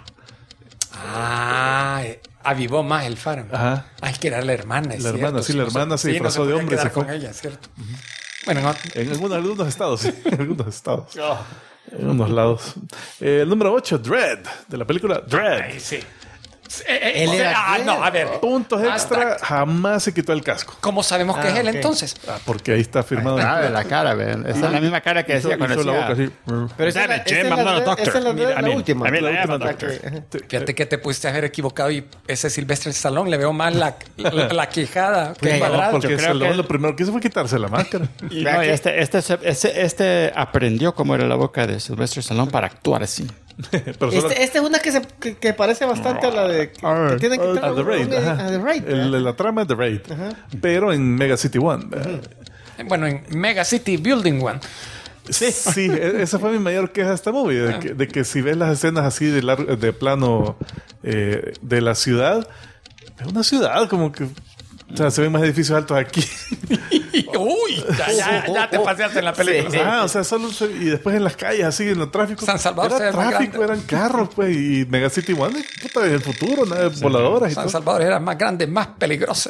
Avivó más el Faramir. Ajá. Es que era la hermana. La hermana se disfrazó de hombre y se fue. Con ella, ¿cierto? Bueno, en algunos estados, sí. En algunos estados. En unos lados. El número 8, Dredd, de la película Dredd. Ay, sí. No, a ver. Puntos extra, jamás se quitó el casco. ¿Cómo sabemos que es él entonces? Porque ahí está firmado. De la cara, ven. Esa es la misma cara que decía cuando hizo la boca así. Pero esa es la última. Fíjate que te pudiste haber equivocado y ese Sylvester Stallone le veo más la quijada que el cuadrado. Porque Stallone lo primero que hizo fue quitarse la máscara. Y no, este aprendió cómo era la boca de Sylvester Stallone para actuar así. Esta es una que parece bastante a la de que tienen que a The Raid. The Raid. La trama es The Raid. Pero en Mega City One. Bueno, en Mega City Building One. Sí, esa fue mi mayor queja de esta movie. De que si ves las escenas así de plano de la ciudad, es una ciudad como que. O sea, se ven más edificios altos aquí. Uy, ya te paseaste en la película. Sí. Y después en las calles, así, en el tráfico. San Salvador era tráfico, eran carros, pues. Y Mega City One, puta, en el futuro, nada de voladoras y San todo. Salvador era más grande, más peligroso.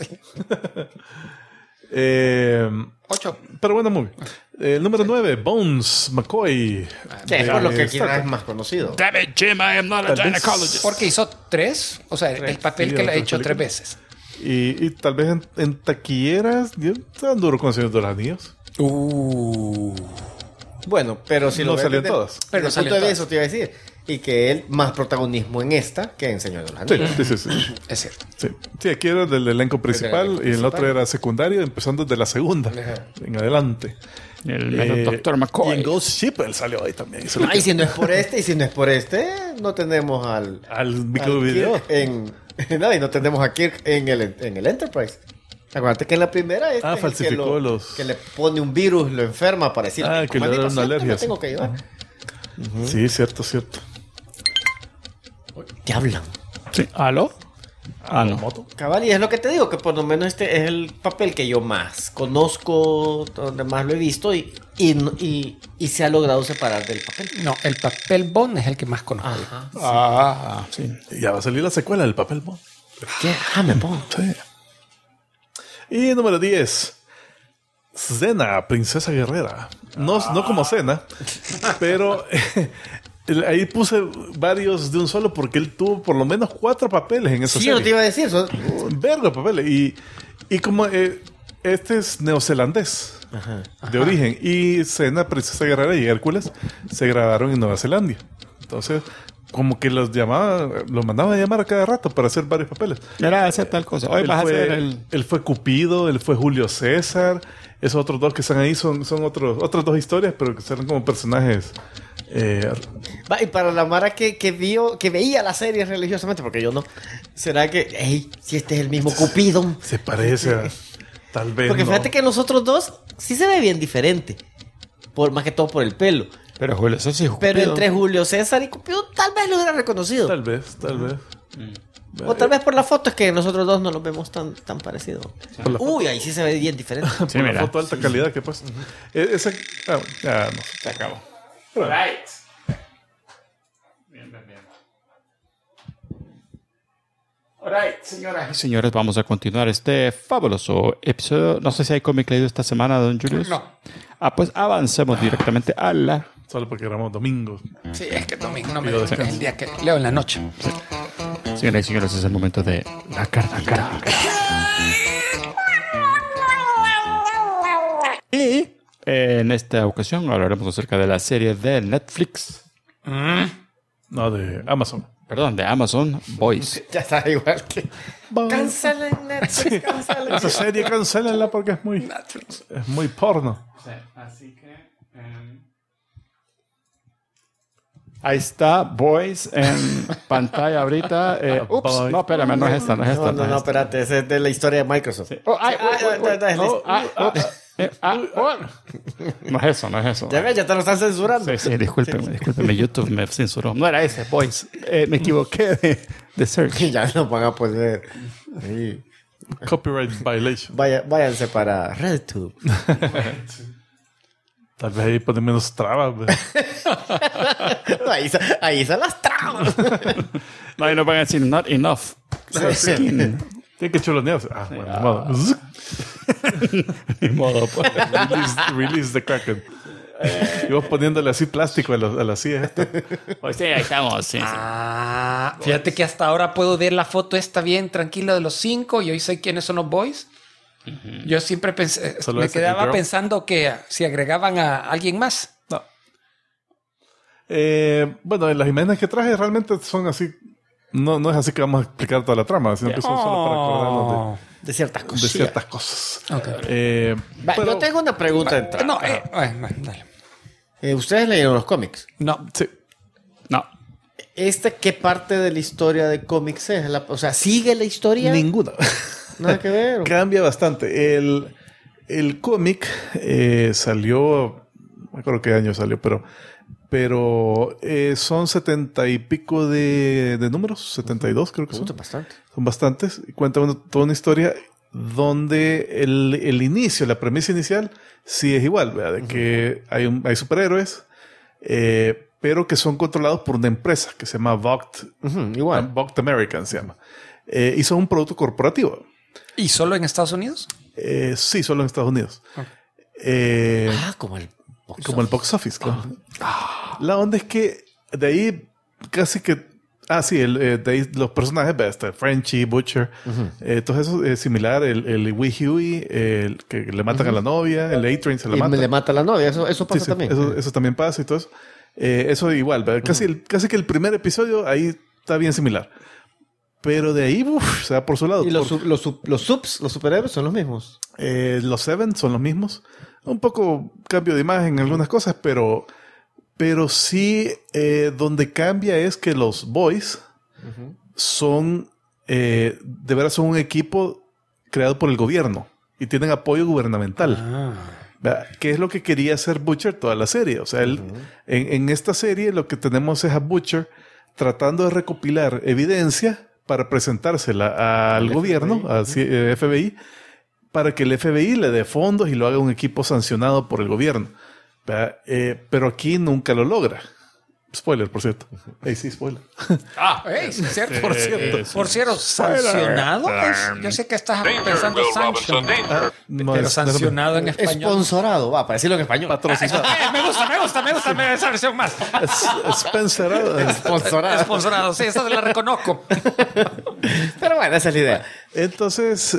8. Pero bueno, movie. El número 9, Bones McCoy. Es por lo que aquí es más conocido. Damn it, Jim, I am not a gynecologist. Porque hizo 3, o sea, el papel que le ha hecho 3 veces. Y tal vez en taquilleras estaban duros con el Señor de los Anillos. Bueno, pero si no lo salían todas. Pero el punto de eso te iba a decir. Y que él más protagonismo en esta que en Señor de los Anillos. Sí. Es cierto. Sí, aquí era del elenco principal y el otro era secundario, empezando desde la segunda en adelante. El Dr. McCoy. Y en Ghost Ship él salió ahí también. Y si no es por este, no tenemos al video. No, y no tenemos a Kirk en el Enterprise. Acuérdate que en la primera falsificó que le pone un virus, lo enferma para decir que le da una alergia. Tengo que ayudar. Sí, cierto. ¿Qué hablan? Sí. ¿Aló? No. Cabal, y es lo que te digo, que por lo menos este es el papel que yo más conozco, donde más lo he visto y se ha logrado separar del papel. No, el papel Bond es el que más conozco. Sí. Ya va a salir la secuela del papel Bond. ¿Qué? Me pongo. Sí. Y número 10. Xena, princesa guerrera. No como Xena, pero ahí puse varios de un solo porque él tuvo por lo menos 4 papeles en esa serie. Sí, yo te iba a decir. Verga papeles. Y como este es neozelandés de origen. Y Xena, princesa guerrera y Hércules se grabaron en Nueva Zelanda. Entonces, como que los mandaban a llamar a cada rato para hacer varios papeles. Era hacer tal cosa. Hoy vas a hacer él fue Cupido, él fue Julio César. Esos otros dos que están ahí son otras 2 historias, pero que serán como personajes. Y para la Mara que veía la serie religiosamente, porque yo no, ¿será que, si este es el mismo Cupido? Se parece a... Tal vez porque fíjate que nosotros dos sí se ve bien diferente. Más que todo por el pelo. Pero Julio César y Cupido. Pero entre Julio César y Cupido tal vez lo hubiera reconocido. Tal vez. O tal vez por la foto es que nosotros dos no los vemos tan parecidos. Uy, ahí sí se ve bien diferente. Sí, por la foto de alta calidad que pues. Ya no. Se acabó. Right. Bien. Alright, señoras y señores, vamos a continuar este fabuloso episodio. No sé si hay cómic leído esta semana, don Julius. No. Pues avancemos directamente a la... Solo porque éramos domingos. Sí, es que domingo no me digas que es el día que leo en la noche. Sí. Señoras y señores, es el momento de la carta. Y en esta ocasión hablaremos acerca de la serie de Netflix. No, de Amazon. Perdón, de Amazon, Boys. Ya está igual que... Cancelen Netflix, cancelen. Esa serie cancelenla porque es muy porno. Sí, así que... Ahí está, Boys en pantalla ahorita. Ups, no, espérame, no es esta. No, espérate, ese es de la historia de Microsoft. Sí. No es eso. Ya te lo están censurando. Sí, discúlpeme, YouTube me censuró. No era ese, Boys. Me equivoqué de search. Ya no van a poder. Sí. Copyright violation. Váyanse para RedTube. Tal vez ahí pone menos trabas. ahí se las trabas. No, y nos van a decir, not enough. Skin. Tiene que chulonearse. Bueno, Ni modo, pues. Release the Kraken. Y vos poniéndole así plástico a la silla esta. Pues sí, ahí estamos. Sí. Fíjate que hasta ahora puedo ver la foto esta bien tranquila de los 5 y hoy sé quiénes son los boys. Uh-huh. Yo siempre pensé, me quedaba pensando que si agregaban a alguien más. No. Bueno, las imágenes que traje realmente son así. No es así que vamos a explicar toda la trama, sino que son solo para acordarnos de ciertas cosas. De ciertas cosas. Okay. Pero, yo tengo una pregunta de entrada. Dale. ¿Ustedes leyeron los cómics? No. Sí. No. ¿Qué parte de la historia de cómics es? O sea, ¿sigue la historia? Ninguna. Nada que ver. Cambia bastante. El cómic salió, no me acuerdo qué año salió, pero son 70 y pico de números, 72 creo que son. Bastante. Son bastantes. Y cuenta toda una historia donde el inicio, la premisa inicial, sí es igual, ¿verdad? De que hay superhéroes, pero que son controlados por una empresa que se llama Vogt. Igual. Vogt American se llama. Y son un producto corporativo. ¿Y solo en Estados Unidos? Sí, solo en Estados Unidos. Okay. Como el box office, claro. La onda es que de ahí casi que... de ahí los personajes, Frenchie, Butcher, todo eso es similar. El Wee Huey, el que le matan a la novia, el A-Train se la mata. Le mata a la novia, eso pasa también. Eso también pasa y todo eso. Eso igual, ¿verdad? Casi que el primer episodio ahí está bien similar. Pero de ahí, se va por su lado. ¿Y los superhéroes son los mismos? Los Seven son los mismos. Un poco cambio de imagen en algunas cosas, pero sí donde cambia es que los Boys son, de verdad son un equipo creado por el gobierno y tienen apoyo gubernamental. ¿Qué es lo que quería hacer Butcher toda la serie? O sea, en esta serie lo que tenemos es a Butcher tratando de recopilar evidencia para presentársela al gobierno, al FBI, para que el FBI le dé fondos y lo haga un equipo sancionado por el gobierno. Pero aquí nunca lo logra. Spoiler, por cierto. Sí, spoiler. ¿Cierto? Por cierto. ¿Sancionado? Yo sé que estás pensando sanction. Pero sancionado en español. Esponsorado, para decirlo en español. Patrocinado. Me gusta esa versión más. Esponsorado. Sí, esa la reconozco. Pero bueno, esa es la idea. Entonces,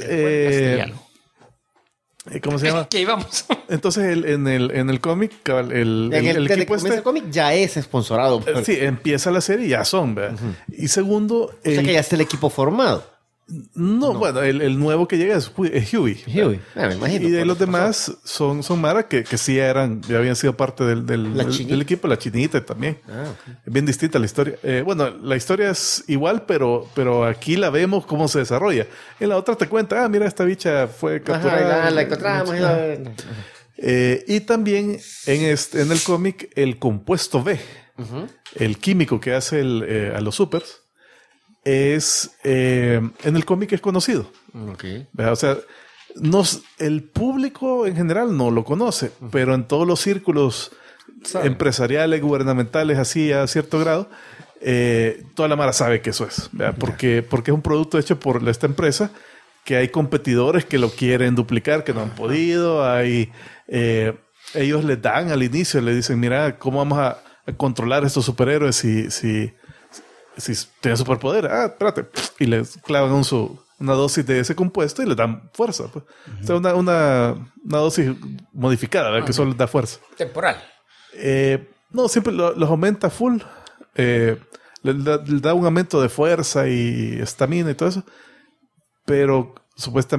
¿cómo se llama? ¿Qué íbamos? Entonces, en el cómic, el equipo el cómic ya es sponsorado. Sí, empieza la serie y ya son, ¿verdad? Y segundo... O sea que ya está el equipo formado. No, bueno, el nuevo que llega es Huey. Me imagino. Y de los demás son Mara que sí ya habían sido parte del equipo, la chinita también. Okay. Es bien distinta la historia. Bueno, la historia es igual, pero aquí la vemos cómo se desarrolla. En la otra te cuenta, mira, esta bicha fue capturada. La encontramos. Y también en el cómic, el compuesto B, el químico que hace a los supers, en el cómic es conocido. Okay. O sea, el público en general no lo conoce, pero en todos los círculos empresariales, gubernamentales, así a cierto grado, toda la mara sabe que eso es, porque es un producto hecho por esta empresa, que hay competidores que lo quieren duplicar, que no han podido, ellos les dan al inicio, le dicen, mira, ¿cómo vamos a controlar estos superhéroes si tienen superpoder? Espérate. Y les clavan una dosis de ese compuesto y les dan fuerza. Pues. O sea, una dosis modificada, ¿verdad? Que solo da fuerza. Temporal. No, siempre los aumenta full. Le da un aumento de fuerza y estamina y todo eso. Pero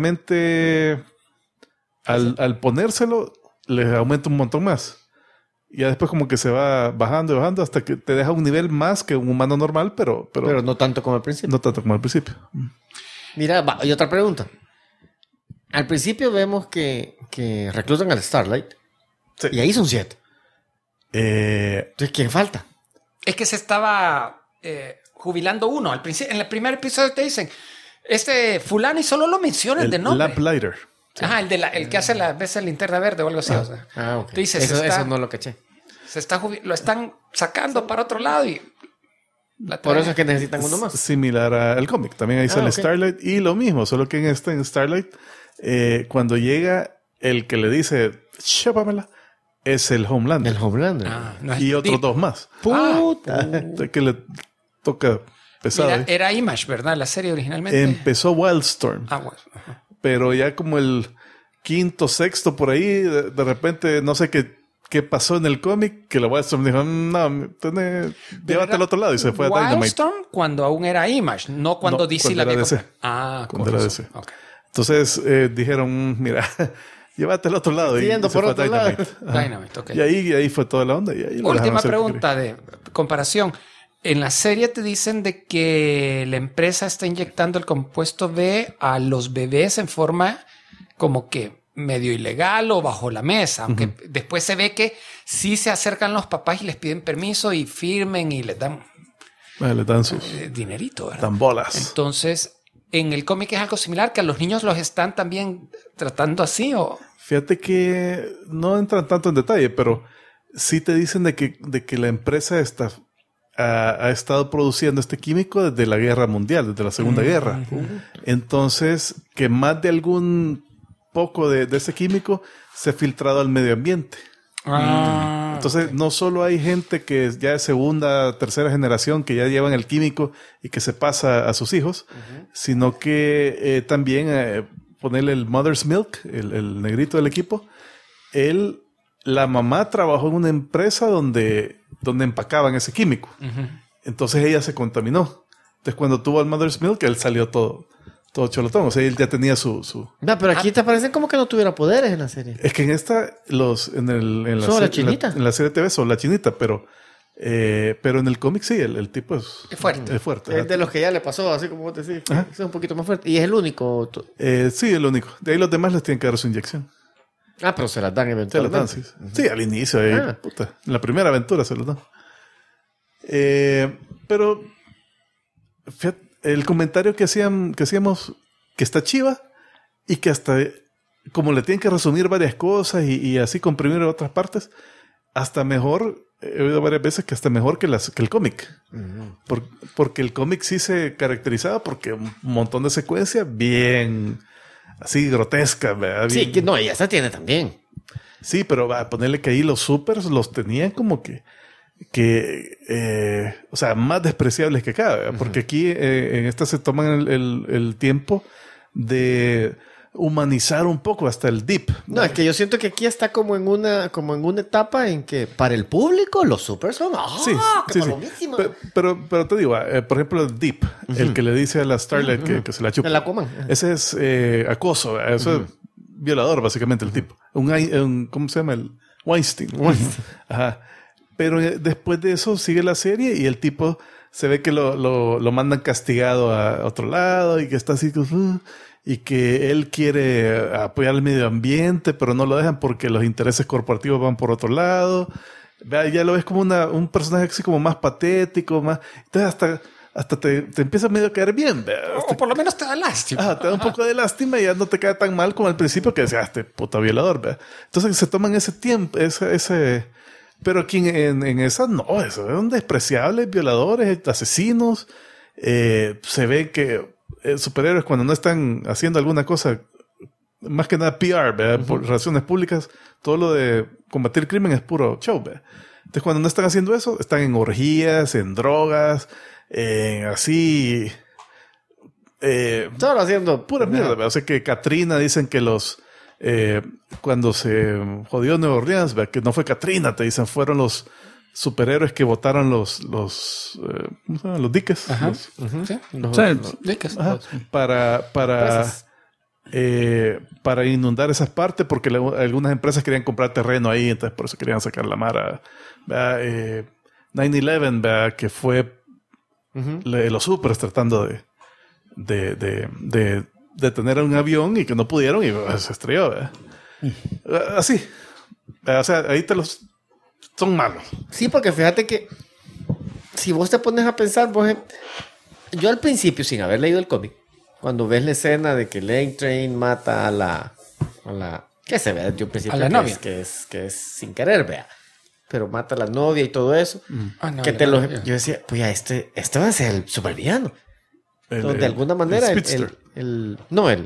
supuestamente al ponérselo les aumenta un montón más. Y ya después como que se va bajando y bajando hasta que te deja un nivel más que un humano normal, pero no tanto como al principio. No tanto como al principio. Mira, y otra pregunta. Al principio vemos que reclutan al Starlight. Sí. Y ahí son 7. Entonces, ¿quién falta? Es que se estaba jubilando uno. Al principio, en el primer episodio te dicen, fulano, y solo lo mencionan de nombre. Lamplighter. Sí. Ajá, el que hace la linterna verde o algo así. O sea. Ok. Tú dices, eso no lo caché. Lo están sacando para otro lado y... Por eso es que necesitan uno más. Similar al cómic. También ahí sale Starlight. Y lo mismo, solo que en Starlight, cuando llega el que le dice, chúpamela, es el Homelander. El Homelander. No, y otros 2 más. ¡Puta! Que le toca pesado. Mira, era Image, ¿verdad? La serie originalmente. Empezó Wildstorm. Bueno. Ajá. Pero ya como el 5º, 6º por ahí, de repente, no sé qué pasó en el cómic, que la Wildstorm dijo, no, llévate al otro lado, y se fue a Dynamite. Wildstorm cuando aún era Image, no cuando DC la había DC. Cuando era DC. Okay. Entonces dijeron, mira, llévate al otro lado. Y se fue a Dynamite. Dynamite, ok. Y ahí fue toda la onda. Y ahí última pregunta de comparación. En la serie te dicen de que la empresa está inyectando el compuesto B a los bebés en forma como que medio ilegal o bajo la mesa, aunque después se ve que sí se acercan los papás y les piden permiso y firmen y les dan sus dinerito, ¿verdad? Dan bolas. Entonces, en el cómic es algo similar, que a los niños los están también tratando así o... Fíjate que no entran tanto en detalle, pero sí te dicen de que la empresa ha estado produciendo este químico desde la Guerra Mundial, desde la Segunda Guerra. Entonces, que más de algún poco de ese químico se ha filtrado al medio ambiente. Entonces, no solo hay gente que ya es segunda, tercera generación que ya llevan el químico y que se pasa a sus hijos, sino que también ponerle el Mother's Milk, el negrito del equipo, la mamá trabajó en una empresa donde empacaban ese químico. Entonces ella se contaminó. Entonces cuando tuvo al Mother's Milk, él salió todo cholotón. O sea, él ya tenía su... No, pero aquí te parece como que no tuviera poderes en la serie. Es que en esta, en la chinita. En la serie TV son la chinita, pero en el cómic sí, el tipo es fuerte. Es fuerte. Es de los que ya le pasó, así como vos decís. Es un poquito más fuerte. Y es el único. Sí, el único. De ahí los demás les tienen que dar su inyección. Pero se las dan eventualmente. Se las dan, sí. Sí, al inicio. En la primera aventura se las dan. Pero fíjate, el comentario que hacíamos que está chiva y que hasta como le tienen que resumir varias cosas y así comprimir otras partes, hasta mejor, he oído varias veces que hasta mejor que el cómic. Porque el cómic sí se caracterizaba porque un montón de secuencias bien así grotescas, ¿verdad? Sí, que no, y esta tiene también. Sí, pero a ponerle que ahí los supers los tenían como que o sea, más despreciables que acá, ¿verdad? Porque aquí en esta se toman el tiempo de humanizar un poco hasta el deep. No, es que yo siento que aquí está como en una etapa en que para el público los supers son qué palomísimo. Pero te digo, por ejemplo, el deep, el que le dice a la Starlight que se la chupa. El Aquaman. Ese es acoso, eso es violador, básicamente, el tipo. ¿Cómo se llama? El Weinstein. Ajá. Pero después de eso sigue la serie y el tipo se ve que lo mandan castigado a otro lado y que está así y que él quiere apoyar el medio ambiente, pero no lo dejan porque los intereses corporativos van por otro lado. Ya lo ves como un personaje así como más patético, más... Entonces hasta te empieza medio a caer bien. O por lo menos te da lástima. Te da un poco de lástima y ya no te cae tan mal como al principio que decías, este puta violador. ¿Verdad? Entonces se toman ese tiempo, pero aquí en esa no, eso son despreciables, violadores, asesinos. Se ve que superhéroes cuando no están haciendo alguna cosa, más que nada PR, ¿verdad? Por relaciones públicas, todo lo de combatir crimen es puro show, ¿verdad? Entonces cuando no están haciendo eso, están en orgías, en drogas, así... Solo haciendo pura mierda, ¿verdad? O sea que Katrina dicen que cuando se jodió Nueva Orleans, ¿verdad? Que no fue Katrina, te dicen, fueron los superhéroes que botaron los ¿cómo se llaman? Los diques. Sí, los diques. Para para inundar esas partes, porque algunas empresas querían comprar terreno ahí, entonces por eso querían sacar la mara. 9/11, ¿verdad? Que fue los supers tratando de detener a un avión y que no pudieron y se estrelló, ¿verdad? Así. O sea, ahí son malos. Sí, porque fíjate que si vos te pones a pensar, yo al principio, sin haber leído el cómic, cuando ves la escena de que Lane Train mata a la ¿qué se ve? Yo principio a la novia. Que es sin querer, vea. Pero mata a la novia y todo eso. No, yo decía, pues ya este va a ser el supervillano. Entonces, de alguna manera, el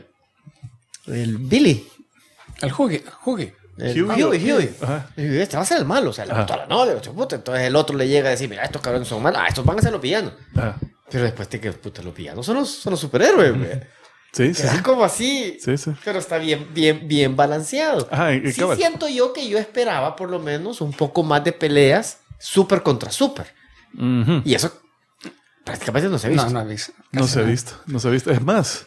Billy. El Hughie. Hughie. Este va a ser el malo. O sea, le mató a la novia. Entonces el otro le llega a decir, mira, estos cabrones son malos. Estos van a ser los villanos. Pero después te que puta, los villanos son los superhéroes, güey. Sí. Es como así. Sí. Pero está bien balanceado. Sí cabal. siento yo que yo esperaba por lo menos un poco más de peleas super contra super. Y eso prácticamente no se ha visto. No se ha visto. Es más,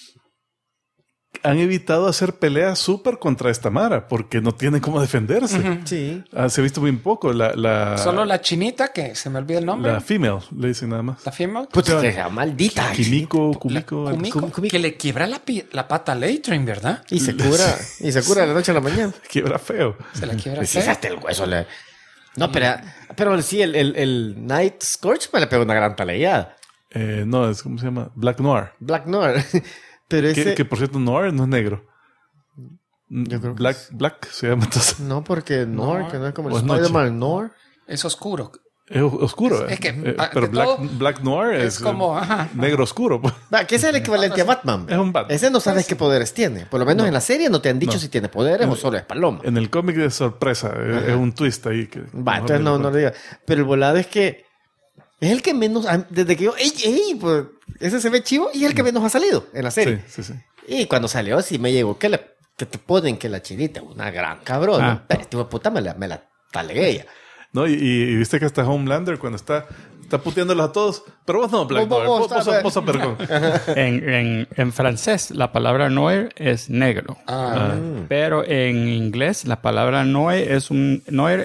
han evitado hacer peleas súper contra esta mara porque no tienen cómo defenderse. Sí. Se ha visto bien poco. Solo la chinita, que se me olvida el nombre. La female, le dicen nada más. La female. Puta, maldita. Kumiko. Que le quiebra la pata a Lane, ¿verdad? Y se cura de la noche a la mañana. Quiebra feo. Se la quiebra Sí, hasta el hueso. No, pero sí, el Night Scourge me le pegó una gran taleada. No, ¿cómo se llama? Black Noir. Pero ese... Que por cierto, Noir no es negro. Yo creo Black se llama entonces. No, porque Noir, que no es como el es Spider-Man Noir. Es oscuro. Es oscuro. Es que, pero Black Noir es como negro oscuro. Que es el equivalente a Batman. Es un Batman. Ese no sabes qué poderes tiene. Por lo menos en la serie no te han dicho si tiene poderes o solo es paloma. En el cómic de sorpresa. Es un twist ahí. Entonces no lo diga. Pero el volado es que es el que menos... Desde que yo... pues, ese se ve chivo y es el que menos ha salido en la serie. Sí. Y cuando salió sí me llegó que te ponen que la chinita una gran cabrona. Pero este puta me la talegué ella. No, y viste que hasta Homelander cuando está puteándolos a todos. Pero vos no, Black Noir. Vos sos pergón. En francés, la palabra noir es negro. Pero en inglés, la palabra noir es un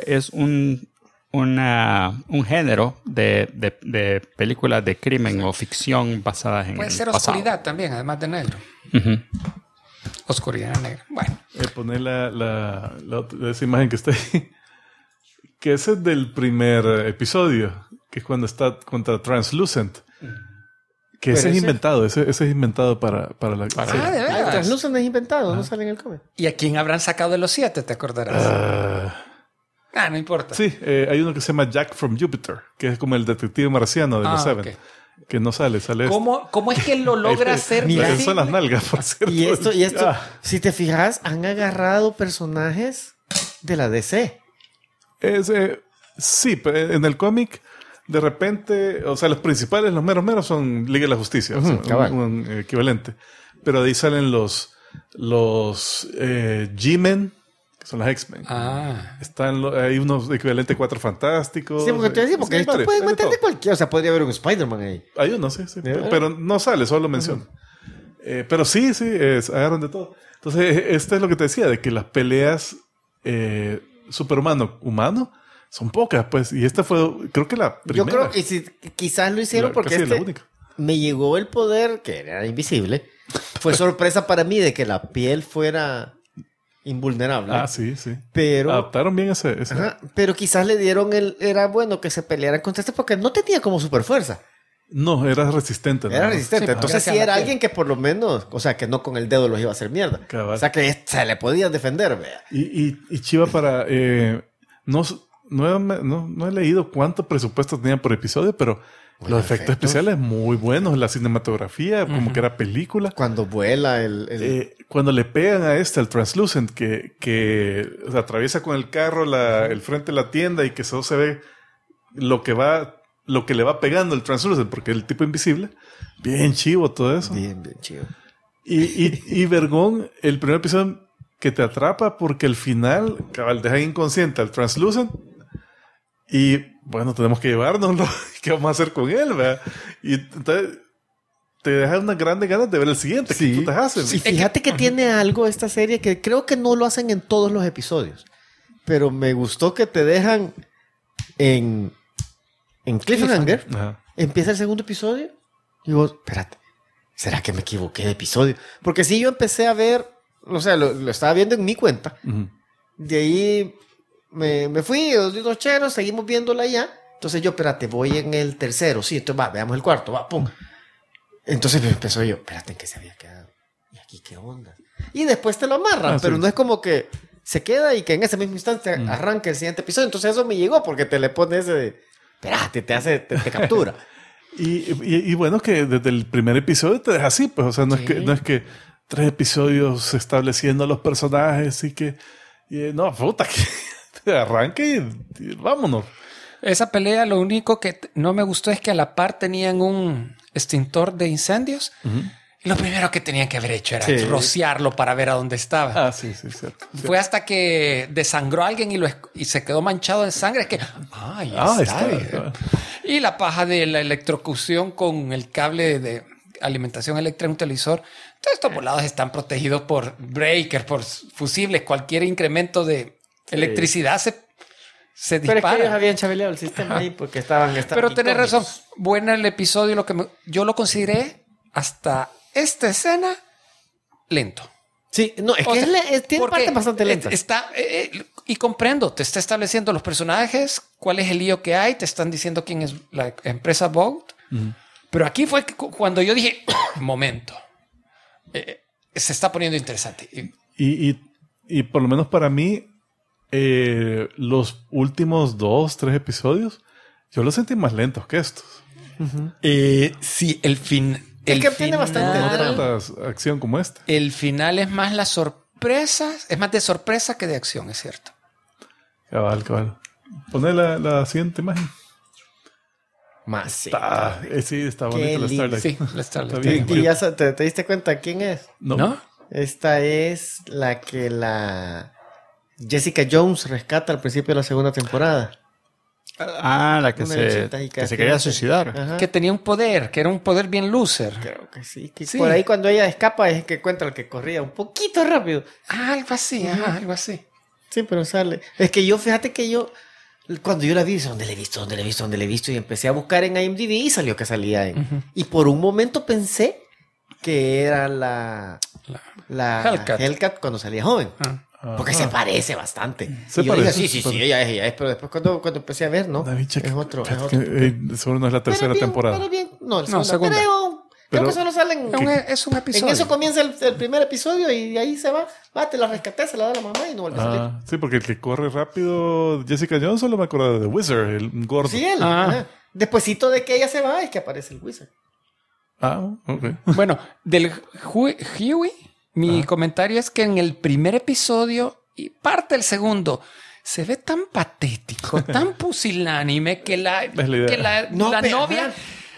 género de películas de crimen o ficción basadas en Puede el ser pasado. oscuridad también, además de negro. Oscuridad negra. Bueno. Poner esa imagen que está ahí. Que ese es del primer episodio. Que es cuando está contra Translucent. Que ese es inventado. Ese es inventado para la serie. ¿De verdad? El Translucent es inventado, no sale en el cómic. ¿Y a quién habrán sacado de los 7, te acordarás? No importa. Sí, hay uno que se llama Jack from Jupiter, que es como el detective marciano de los Seven. Okay. Que no sale ¿Cómo es que él lo logra hacer? Mira, son las nalgas, por cierto. Y esto si te fijas, han agarrado personajes de la DC. Sí, pero en el cómic, de repente, o sea, los principales, los meros son Liga de la Justicia, o sea, un equivalente. Pero de ahí salen los G-Men, que son los X-Men. Hay unos equivalentes Cuatro Fantásticos. Sí, porque te decía, porque esto puede meter de cualquier. O sea, podría haber un Spider-Man ahí. Hay uno, sí. Pero no sale, solo lo menciono. Pero sí, agarran de todo. Entonces, esto es lo que te decía, de que las peleas superhumano-humano son pocas, pues. Y esta fue, creo que la primera. Yo creo que quizás lo hicieron porque me llegó el poder, que era invisible. Fue sorpresa para mí de que la piel fuera invulnerable. Sí. Pero adaptaron bien ese. Pero quizás le dieron era bueno que se pelearan contra este porque no tenía como super fuerza. No, era resistente. Era resistente. Sí, entonces sí era alguien que por lo menos, o sea, que no con el dedo los iba a hacer mierda. Cabal. O sea, que se le podían defender, vea. Y chiva para... No he leído cuánto presupuesto tenían por episodio, pero los efectos especiales muy buenos. La cinematografía, como que era película. Cuando vuela cuando le pegan a el Translucent, que o sea, atraviesa con el carro el frente de la tienda y que solo se ve lo que le va pegando el Translucent, porque el tipo invisible. Bien chivo todo eso. Bien chivo. Y vergón, el primer episodio que te atrapa porque al final, cabal, deja inconsciente al Translucent. Y bueno, tenemos que llevárnoslo. ¿Qué vamos a hacer con él, verdad? Y entonces te deja unas grandes ganas de ver el siguiente. Sí. ¿Qué putas hacen? Y fíjate que tiene algo esta serie que creo que no lo hacen en todos los episodios. Pero me gustó que te dejan en cliffhanger. Ajá. Empieza el segundo episodio y vos, espérate, ¿será que me equivoqué de episodio? Porque si yo empecé a ver, o sea, lo estaba viendo en mi cuenta. Ujú. De ahí me fui, dos cheros, seguimos viéndola ya. Entonces yo, espérate, voy en el tercero. Sí, entonces va, veamos el cuarto, va, pum. Entonces me empezó yo, espérate, ¿en qué se había quedado? ¿Y aquí qué onda? Y después te lo amarran, pero no es como que se queda y que en ese mismo instante arranque el siguiente episodio. Entonces eso me llegó porque te le pones de, espérate, te captura. Y bueno, que desde el primer episodio te deja así, pues, o sea, no es que 3 episodios estableciendo los personajes y que, no, puta, que te arranque y vámonos. Esa pelea, lo único que no me gustó es que a la par tenían un extintor de incendios. Y lo primero que tenían que haber hecho era rociarlo para ver a dónde estaba. Ah, sí, cierto. Fue hasta que desangró a alguien y se quedó manchado de sangre. Es que, ahí está. Y la paja de la electrocución con el cable de alimentación eléctrica en un televisor. Todos estos volados están protegidos por breakers, por fusibles. Cualquier incremento de electricidad se dispara. Pero es que ellos habían chabeleado el sistema ahí porque estaban Pero tenés razón. Bueno el episodio. Yo lo consideré hasta esta escena lento. Sí, no, es que tiene partes bastante lentas. Y comprendo, te está estableciendo los personajes, cuál es el lío que hay, te están diciendo quién es la empresa Vogt. Pero aquí fue cuando yo dije, momento, se está poniendo interesante. Y por lo menos para mí, los últimos 2, 3 episodios, yo los sentí más lentos que estos. Sí, el fin. Es que tiene bastante acción como esta. El final es más la sorpresa, es más de sorpresa que de acción, es cierto. Cabal. Poné la siguiente imagen. Más sí. Sí, está bonita la Starlight. Sí, la Starlight. ¿Y ya te diste cuenta quién es? No. Esta es la que la Jessica Jones rescata al principio de la segunda temporada. La que se quería suicidar. Ajá. Que tenía un poder, que era un poder bien loser. Creo que sí. Por ahí cuando ella escapa es que encuentra el que corría un poquito rápido. Algo así, algo así. Sí, pero sale. Es que fíjate que cuando yo la vi, ¿dónde la he visto? Y empecé a buscar en IMDb y salió que salía en. Y por un momento pensé que era la Hellcat cuando salía joven. Porque se parece bastante. Se parece. Sí, ella es. Pero después cuando empecé a ver, ¿no? Es otro. Seguro no es la tercera temporada. Pero bien. No, el segunda. Creo que solo salen... Es un episodio. En eso comienza el primer episodio y de ahí se va. Te la rescaté, se la da la mamá y no vuelve a salir. Sí, porque el que corre rápido, Jessica Jones, solo me acuerdo de The Wizard, el gordo. Sí, él. Despuésito de que ella se va es que aparece el Wizard. Ok. Bueno, del Huey, mi comentario es que en el primer episodio y parte del segundo se ve tan patético, tan pusilánime que la novia...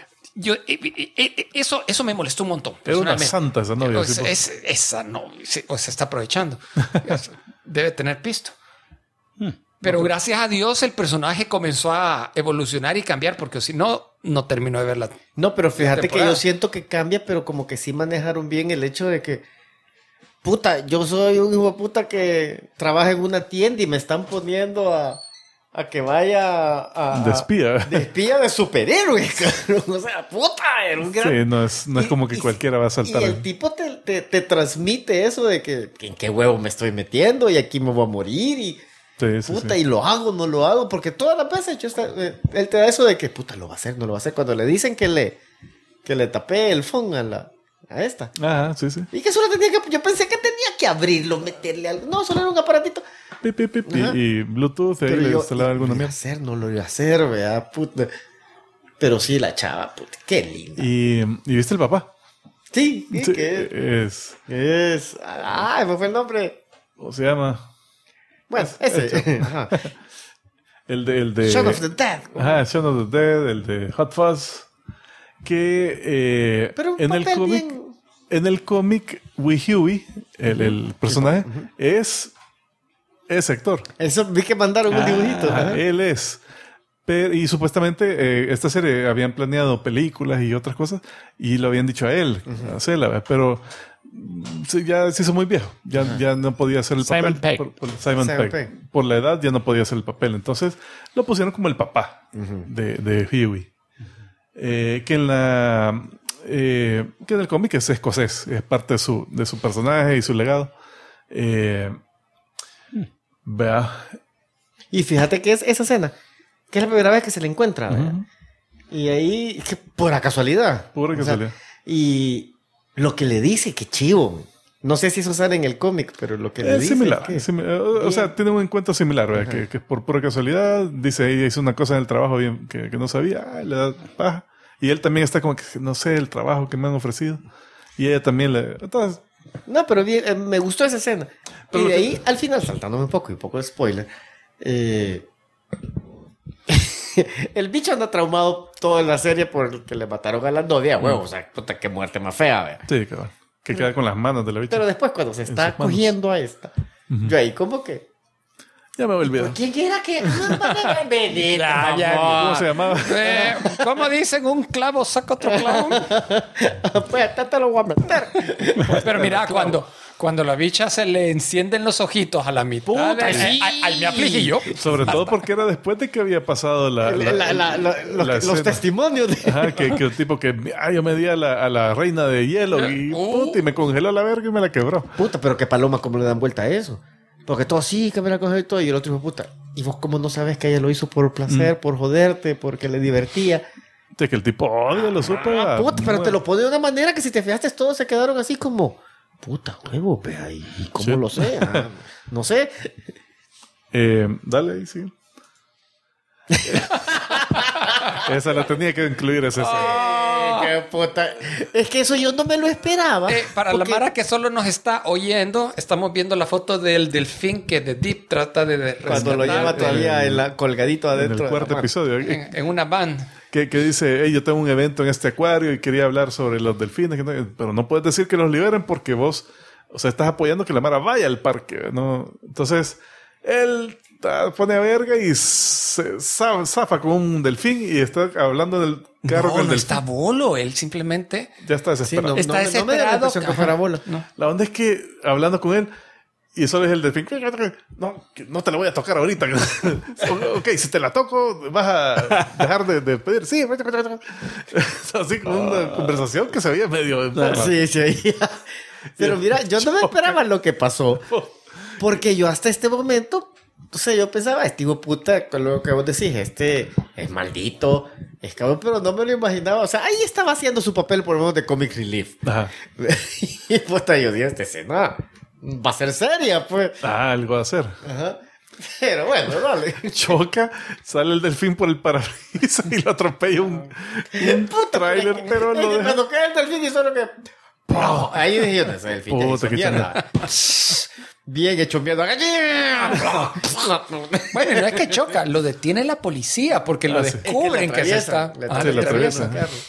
Eso me molestó un montón. Es una santa esa novia. Esa novia se está aprovechando. Debe tener pisto. Pero gracias a Dios el personaje comenzó a evolucionar y cambiar, porque si no, no terminó de verla. No, pero fíjate que yo siento que cambia, pero como que sí manejaron bien el hecho de que yo soy un hijo de puta que trabaja en una tienda y me están poniendo a que vaya de espía. De espía de superhéroe. O sea, era un gran... Sí, no es como que cualquiera va a saltar. Y el tipo te transmite eso de que en qué huevo me estoy metiendo y aquí me voy a morir y... y lo hago, no lo hago, porque todas las veces él te da eso de que lo va a hacer, no lo va a hacer. Cuando le dicen que le tapé el phone a esta. Sí. Y que solo yo pensé que tenía que abrirlo, meterle algo. No, solo era un aparatito. Y Bluetooth, ahí le instalaba alguna mierda. No lo iba a hacer, ¿verdad? Puta. Pero sí, la chava, puta, qué linda. ¿Y viste el papá? Sí, ¿qué es? Me fue el nombre. ¿Cómo se llama? Bueno, ese. El de Shaun of the Dead. Shaun of the Dead, el de Hot Fuzz. Que pero en el cómic, Wee Huey, el personaje, es actor. Eso vi que mandaron un dibujito. Él es. Y supuestamente esta serie habían planeado películas y otras cosas y lo habían dicho a él, a hacerla, pero ya se hizo muy viejo. Ya no podía hacer el Simon papel. Pegg. Simon Pegg. Por la edad ya no podía hacer el papel. Entonces lo pusieron como el papá de Huey. Que en el cómic es escocés. Es parte de su personaje y su legado. Vea. Y fíjate que es esa escena, que es la primera vez que se le encuentra. Y ahí, que pura casualidad. Pura casualidad. Y lo que le dice, que chivo. No sé si eso sale en el cómic, pero lo que le dice... Similar. O sea, tiene un encuentro similar, ¿verdad? Que por pura casualidad dice, ella hizo una cosa en el trabajo bien que no sabía, le da paja. Y él también está como que, no sé, el trabajo que me han ofrecido. Y ella también le... Entonces, no, pero bien, me gustó esa escena. Pero y de ahí, al final, saltándome un poco de spoiler, el bicho anda traumado toda la serie porque le mataron a la novia, huevo. O sea, puta, qué muerte más fea, ¿ve? sí, cabrón. Que queda con las manos de la bicha. Pero después, cuando se está cogiendo a esta, yo ahí como que... Ya me olvidé. ¿Quién era que...? ¿Cómo se llamaba? ¿Cómo dicen? Un clavo saca otro clavo. Pues hasta te lo voy a meter. Pero mira, cuando la bicha se le encienden los ojitos a la mitad, ahí me afligí yo. Sobre todo porque era después de que había pasado los testimonios de... Ajá, que el tipo que... yo me di a la reina de hielo y me congeló la verga y me la quebró. Puta, pero qué paloma, ¿cómo le dan vuelta a eso? Porque todo sí, que me la cogió y todo. Y el otro dijo, puta, ¿y vos cómo no sabes que ella lo hizo por placer, por joderte, porque le divertía? Es que el tipo odio lo supo. Puta, pero te lo pone de una manera que si te fijaste todos se quedaron así como... Puta huevo, vea, ¿y cómo sí. lo sé? No sé. Dale ahí, sí. Esa la tenía que incluir, esa Qué puta. Es que eso yo no me lo esperaba. Para la Mara que solo nos está oyendo, estamos viendo la foto del delfín que The Deep trata de cuando lo lleva todavía colgadito adentro. En el cuarto episodio. En una van. Que dice, hey, yo tengo un evento en este acuario y quería hablar sobre los delfines, pero no puedes decir que los liberen porque vos, o sea, estás apoyando que la Mara vaya al parque, ¿no? Entonces, él pone a verga y se zafa con un delfín y está hablando del carro con el delfín. Está bolo, él simplemente... Ya está desesperado. Sí, está desesperado. Que fuera bola. No. La onda es que, hablando con él, y solo es el delfín. No te la voy a tocar ahorita. Ok, si te la toco, vas a dejar de pedir. Sí, así como una conversación que se veía medio... Sí. Pero mira, yo no me esperaba lo que pasó. Porque yo hasta este momento, o sea, yo pensaba, este hijo puta, con lo que vos decís, este es maldito, es cabrón, pero no me lo imaginaba. O sea, ahí estaba haciendo su papel por lo menos de comic relief. Ajá. Y puta, yo dije, esta escena va a ser seria, pues. Algo a hacer. Ajá. Pero bueno, dale. Choca, sale el delfín por el parabrisas y lo atropella un tráiler, pero lo deja... Cuando cae el delfín y solo que... Ahí dije yo, ese delfín ya hizo mierda. Bien hecho mierda. Bueno, no es que choca, lo detiene la policía porque lo descubren que se está... Se le atraviesa.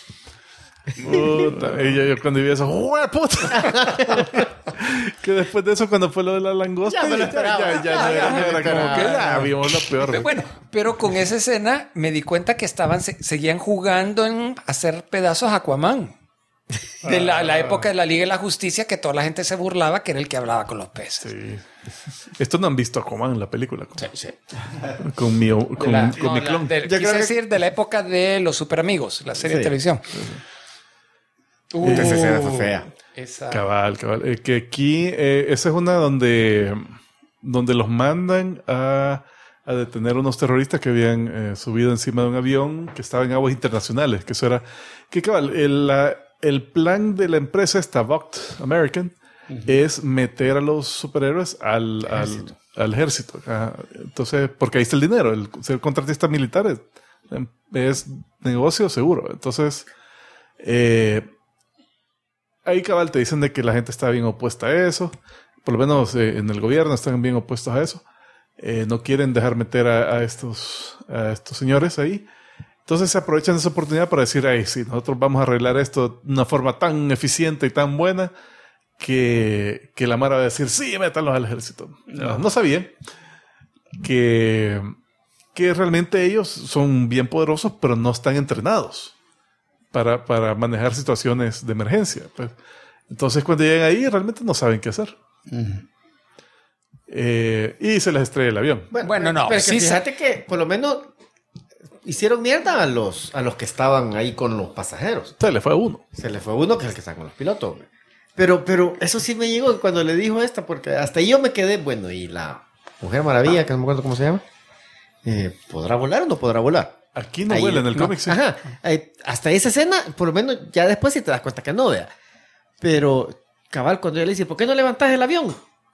Puta. Y yo cuando vi eso, ¡hue puta! Que después de eso, cuando fue lo de la langosta, ya me lo esperaba. Ya era como que ya vimos lo peor. Bueno, pero con esa escena me di cuenta que seguían jugando en hacer pedazos a Aquaman. De la época de la Liga de la Justicia, que toda la gente se burlaba que era el que hablaba con los peces. Sí. Esto no han visto Aquaman en la película. Sí. Con mi clon. Quise decir de la época de los Super Amigos, la serie de televisión. Esa escena fue fea. Cabal. Que aquí, esa es una donde los mandan a detener unos terroristas que habían subido encima de un avión que estaba en aguas internacionales. Que eso era... Que cabal, el plan de la empresa esta Vogt American es meter a los superhéroes al ejército. Entonces, porque ahí está el dinero. El ser contratista militar es negocio seguro. Entonces, ahí cabal te dicen de que la gente está bien opuesta a eso. Por lo menos en el gobierno están bien opuestos a eso. No quieren dejar meter a estos señores ahí. Entonces se aprovechan esa oportunidad para decir, sí, nosotros vamos a arreglar esto de una forma tan eficiente y tan buena que la Mara va a decir, sí, métanlos al ejército. No sabía que que realmente ellos son bien poderosos, pero no están entrenados para manejar situaciones de emergencia. Pues. Entonces, cuando llegan ahí, realmente no saben qué hacer. Y se les estrella el avión. Bueno, no. Pero sí, fíjate que por lo menos hicieron mierda a los que estaban ahí con los pasajeros. Se le fue uno. Se le fue uno, que es el que está con los pilotos. Pero eso sí me llegó cuando le dijo esta, porque hasta ahí yo me quedé, bueno, y la Mujer Maravilla, que no me acuerdo cómo se llama, ¿podrá volar o no podrá volar? Aquí no vuela, en el cómic sí. Ajá, hasta esa escena, por lo menos ya después sí te das cuenta que no, vea. Pero, cabal, cuando ella le dice, ¿por qué no levantas el avión?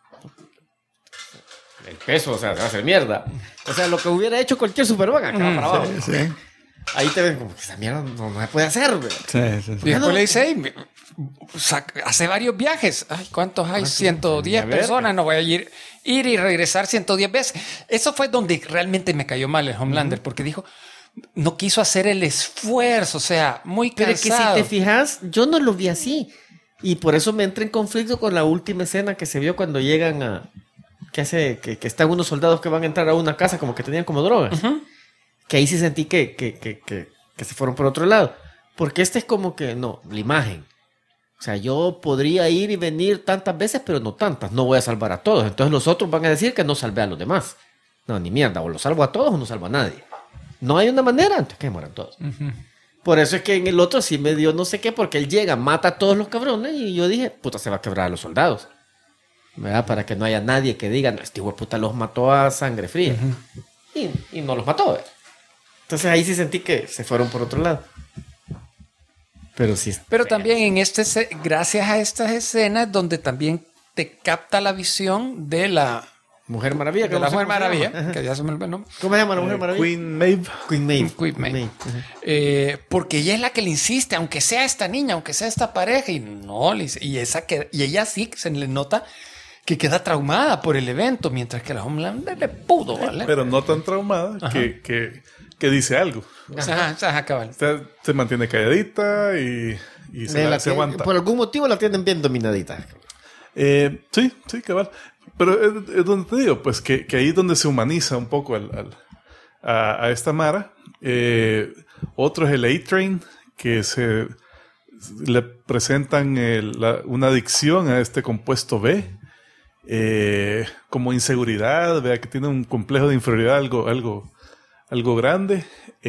El peso, o sea, se va a hacer mierda. O sea, lo que hubiera hecho cualquier Superman acá para abajo. Sí. Ahí te ven como que esa mierda no se puede hacer, güey. Sí. Y después le dice, hace varios viajes. Ay, ¿cuántos hay? 110 personas. No voy a ir y regresar 110 veces. Eso fue donde realmente me cayó mal el Homelander, porque dijo, no quiso hacer el esfuerzo, o sea, muy cansado. Pero que si te fijas, yo no lo vi así. Y por eso me entré en conflicto con la última escena que se vio cuando llegan a... que están unos soldados que van a entrar a una casa como que tenían como drogas. Que ahí sí sentí que se fueron por otro lado. Porque este es como que, no, la imagen. O sea, yo podría ir y venir tantas veces, pero no tantas. No voy a salvar a todos. Entonces los otros van a decir que no salvé a los demás. No, ni mierda. O los salvo a todos o no salvo a nadie. No hay una manera, entonces que mueran todos. Por eso es que en el otro sí me dio no sé qué, porque él llega, mata a todos los cabrones y yo dije, puta, se va a quebrar a los soldados. ¿Verdad? Para que no haya nadie que diga, no, este hijo de puta los mató a sangre fría. Y no los mató, ¿verdad? Entonces ahí sí sentí que se fueron por otro lado. Pero sí. Pero también en gracias a estas escenas donde también te capta la visión de la Mujer Maravilla. De la Mujer Maravilla. Que ya se me olvidó el nombre. ¿Cómo se llama la Mujer Maravilla? Queen Maeve. Queen Maeve. Porque ella es la que le insiste, aunque sea esta niña, aunque sea esta pareja, y no le dice, y ella sí se le nota que queda traumada por el evento, mientras que la Homelander le pudo, ¿vale? Pero no tan traumada que dice algo. Ajá, cabal. Se mantiene calladita y se aguanta. Por algún motivo la tienen bien dominadita. Sí, cabal. Pero es donde te digo, pues que ahí es donde se humaniza un poco a esta Mara. Otro es el A-Train, que le presentan una adicción a este compuesto B. Como inseguridad, vea que tiene un complejo de inferioridad algo grande.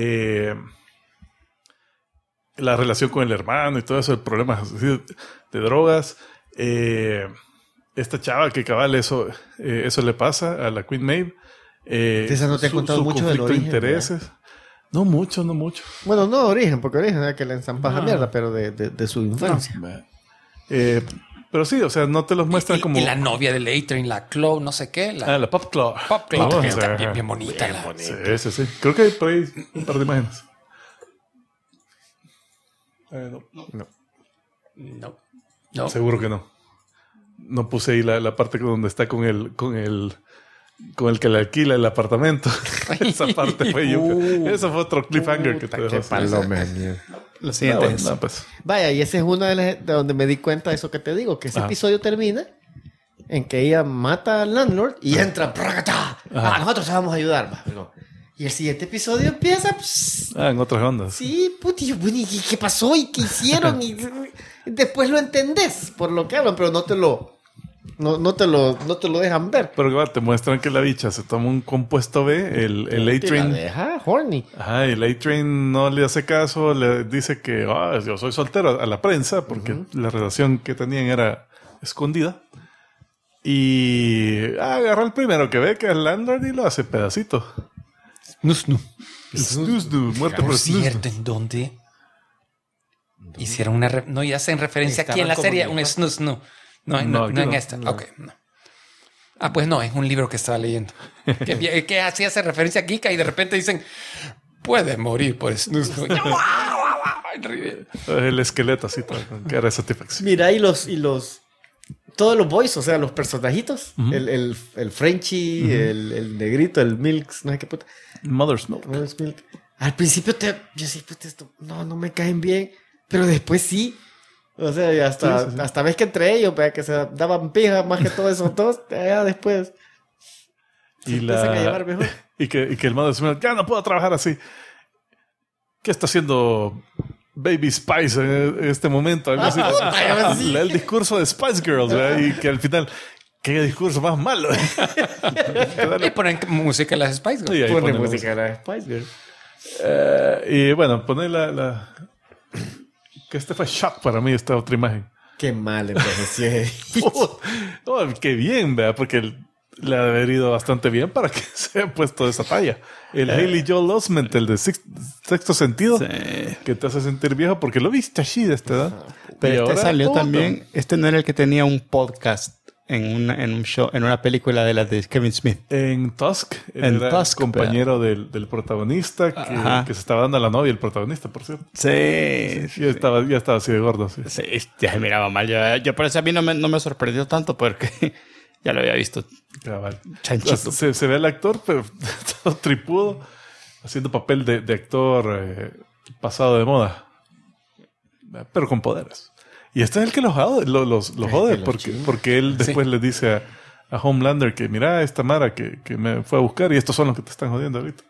La relación con el hermano y todo eso, el problema de drogas. Esta chava que cabal eso le pasa a la Queen Maeve. Esa no te ha contado mucho del origen. De intereses. ¿Verdad? No mucho. Bueno, no de origen, porque origen es que le enzampas a mierda, pero de su infancia. No. Pero sí, o sea, no te los muestran como... Y la novia de A-Train, la Claw, no sé qué. La Pop Claw. Pop Claw, que está bien bonita. Sí. Creo que hay por ahí un par de imágenes. No. Seguro que no. No puse ahí la parte donde está con el que le alquila el apartamento. Esa parte fue Eso fue otro cliffhanger que te dejó. Qué paloma. Lo siguiente es. Pues. Vaya, y ese es uno de donde me di cuenta de eso que te digo, que ese episodio termina en que ella mata al landlord y entra. Nosotros te vamos a ayudar. Y el siguiente episodio empieza. En otras ondas. Sí, puti, ¿y qué pasó? ¿Y qué hicieron? Y después lo entendés por lo que hablan, pero no te lo dejan ver. Pero te muestran que la bicha se toma un compuesto B, el A-Train. La deja horny. Ajá, el A-Train no le hace caso, le dice que yo soy soltero a la prensa, porque la relación que tenían era escondida. Y agarra el primero que ve, que es el landlord, y lo hace pedacito. Snusnu, muerte por Snusnu. ¿Cierto en dónde? Hicieron no, y hacen referencia aquí en la serie, un Snusnu. No, en esta. No. Ok, no. Pues no, es un libro que estaba leyendo. que así hace referencia a Kika y de repente dicen, puede morir por Snusnu. El esqueleto así, todo, con cara de satisfacción. Mira, y todos los boys, o sea, los personajitos, el Frenchie, el negrito, el Milks, no sé qué puta. Mother's Milk. Al principio yo sí, pues esto, no me caen bien, pero después sí. O sea, y hasta ves que entre ellos, que se daban pija más que todo eso, todos, ya después. Y empiezan a llevar mejor. Y que el malo dice, ya no puedo trabajar así. ¿Qué está haciendo Baby Spice en este momento? Algo así. Sí. El discurso de Spice Girls, ¿verdad? Y que al final, qué discurso más malo. Y ponen música en las Spice Girls. Y ahí Pone ponen la música de la Spice Girl. y bueno, poner que este fue shock para mí, esta otra imagen. Qué mal envejeció. Oh, qué bien, ¿verdad? Porque le ha de haber ido bastante bien para que se haya puesto esa talla. El Haley Joel Osment, el de Sexto Sentido, que te hace sentir viejo porque lo viste allí de esta edad. Pero Y este ahora salió todo. también. Este no era el que tenía un podcast en un show, en una película de las de Kevin Smith. En Tusk, En era Tusk, compañero del protagonista que se estaba dando a la novia, el protagonista, por cierto. Sí. Ya estaba así de gordo. Sí. Sí, ya se miraba mal. Yo por eso a mí no me sorprendió tanto porque ya lo había visto. Cabal. Chanchito. Se ve el actor, pero todo tripudo, haciendo papel de actor pasado de moda, pero con poderes. Y este es el que los jode, porque él después le dice a Homelander que mira esta Mara que me fue a buscar y estos son los que te están jodiendo ahorita.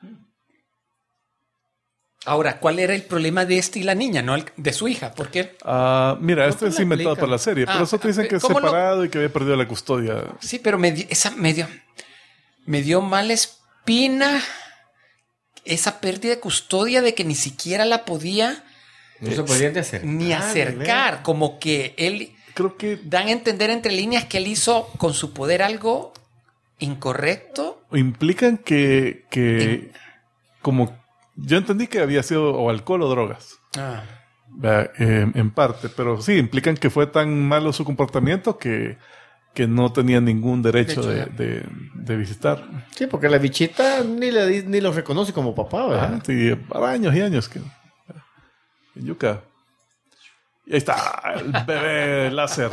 Ahora, ¿cuál era el problema de este y la niña, no de su hija? ¿Por qué? Mira, No esto te es lo inventado explican. para la serie, pero eso te dicen que es ¿cómo lo- separado y que había perdido la custodia. Sí, pero me dio mala espina esa pérdida de custodia de que ni siquiera la podía No se podían de hacer. ni acercar. Como que él Creo que dan a entender entre líneas que él hizo con su poder algo incorrecto. implican que como yo entendí que había sido o alcohol o drogas. En parte, pero sí, implican que fue tan malo su comportamiento que no tenía ningún derecho de visitar. Sí, porque la bichita ni lo reconoce como papá, ¿verdad? Ajá, sí, para años y años que en Yucca. Y ahí está el bebé láser.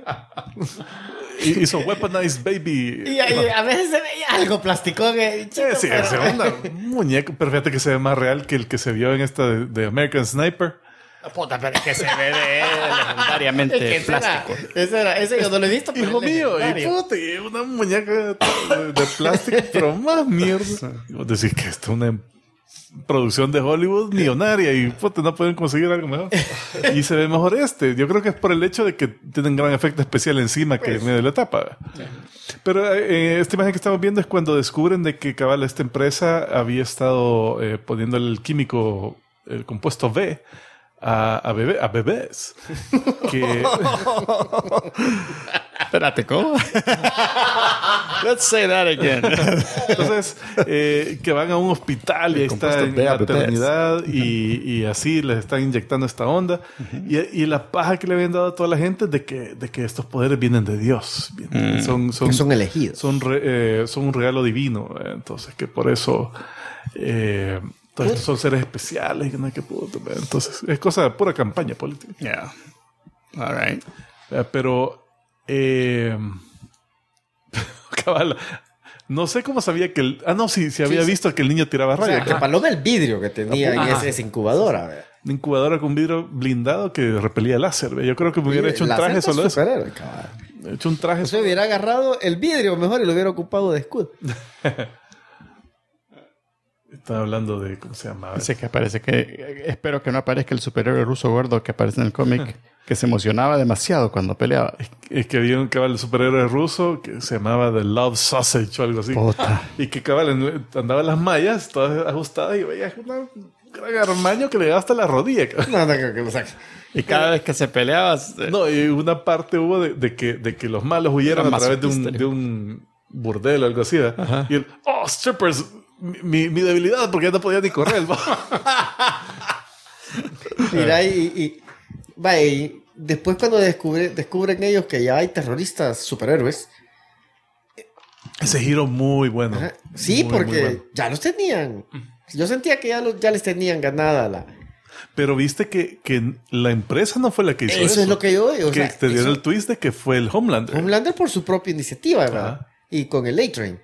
Hizo Weaponized Baby. Y a veces se veía algo plasticón. Sí, es una muñeca, pero fíjate que se ve más real que el que se vio en esta de American Sniper. Puta, pero es que se ve legendariamente plástico. Ese yo no lo he visto. pero Hijo es mío, y legendario. puta, y una muñeca de plástico, pero más mierda. Y vos decís que esto es una producción de Hollywood millonaria y puta, no pueden conseguir algo mejor. Y se ve mejor este. Yo creo que es por el hecho de que tienen gran efecto especial encima que en medio de la tapa. Pero esta imagen que estamos viendo es cuando descubren de que cabal esta empresa había estado poniéndole el químico, el compuesto V a bebés. Que Espérate, ¿cómo? Let's say that again. entonces que van a un hospital y ahí está en compuesto maternidad y así les están inyectando esta onda. Y la paja que le habían dado a toda la gente de que estos poderes vienen de Dios. Son elegidos. Son un regalo divino. Entonces que por eso todos estos son seres especiales que no hay que puto. Entonces es cosa de pura campaña política. Yeah. All right. Pero cabal, no sé cómo sabía que sí había visto que el niño tiraba O sea, rayos. que paloma el vidrio que tenía Ajá. en esa incubadora. ¿verdad? Una incubadora con vidrio blindado que repelía láser. ¿ve? Yo creo que me hubiera hecho un La traje Santa solo eso. superhéroe, cabal. He hecho un traje. Se hubiera agarrado el vidrio mejor y lo hubiera ocupado de escudo. Estaba hablando de cómo se llamaba. Dice que aparece que... Espero que no aparezca el superhéroe ruso gordo que aparece en el cómic, que se emocionaba demasiado cuando peleaba. Es que había un cabal superhéroe ruso que se llamaba The Love Sausage o algo así. Puta. Y que cabal andaba en las mallas, todas ajustadas, y veía un gran armaño que le daba hasta la rodilla. Cabal. No creo que lo saque. Y cada vez que se peleaba... No, y una parte hubo de que los malos huyeron Era a través masoquista, de un burdel o algo así. ¿verdad? Y él, strippers, mi debilidad, porque ya no podía ni correr. Mira, y después cuando descubren ellos que ya hay terroristas superhéroes, Ese giro muy bueno. ajá, sí, Muy, porque muy bueno. ya los tenían. Yo sentía que ya les tenían ganada la... Pero viste que la empresa no fue la que hizo eso. Eso es lo que yo digo. O Que sea, te dieron eso- el twist de que fue el Homelander. Homelander por su propia iniciativa, ¿verdad? Ajá. Y con el A-Train.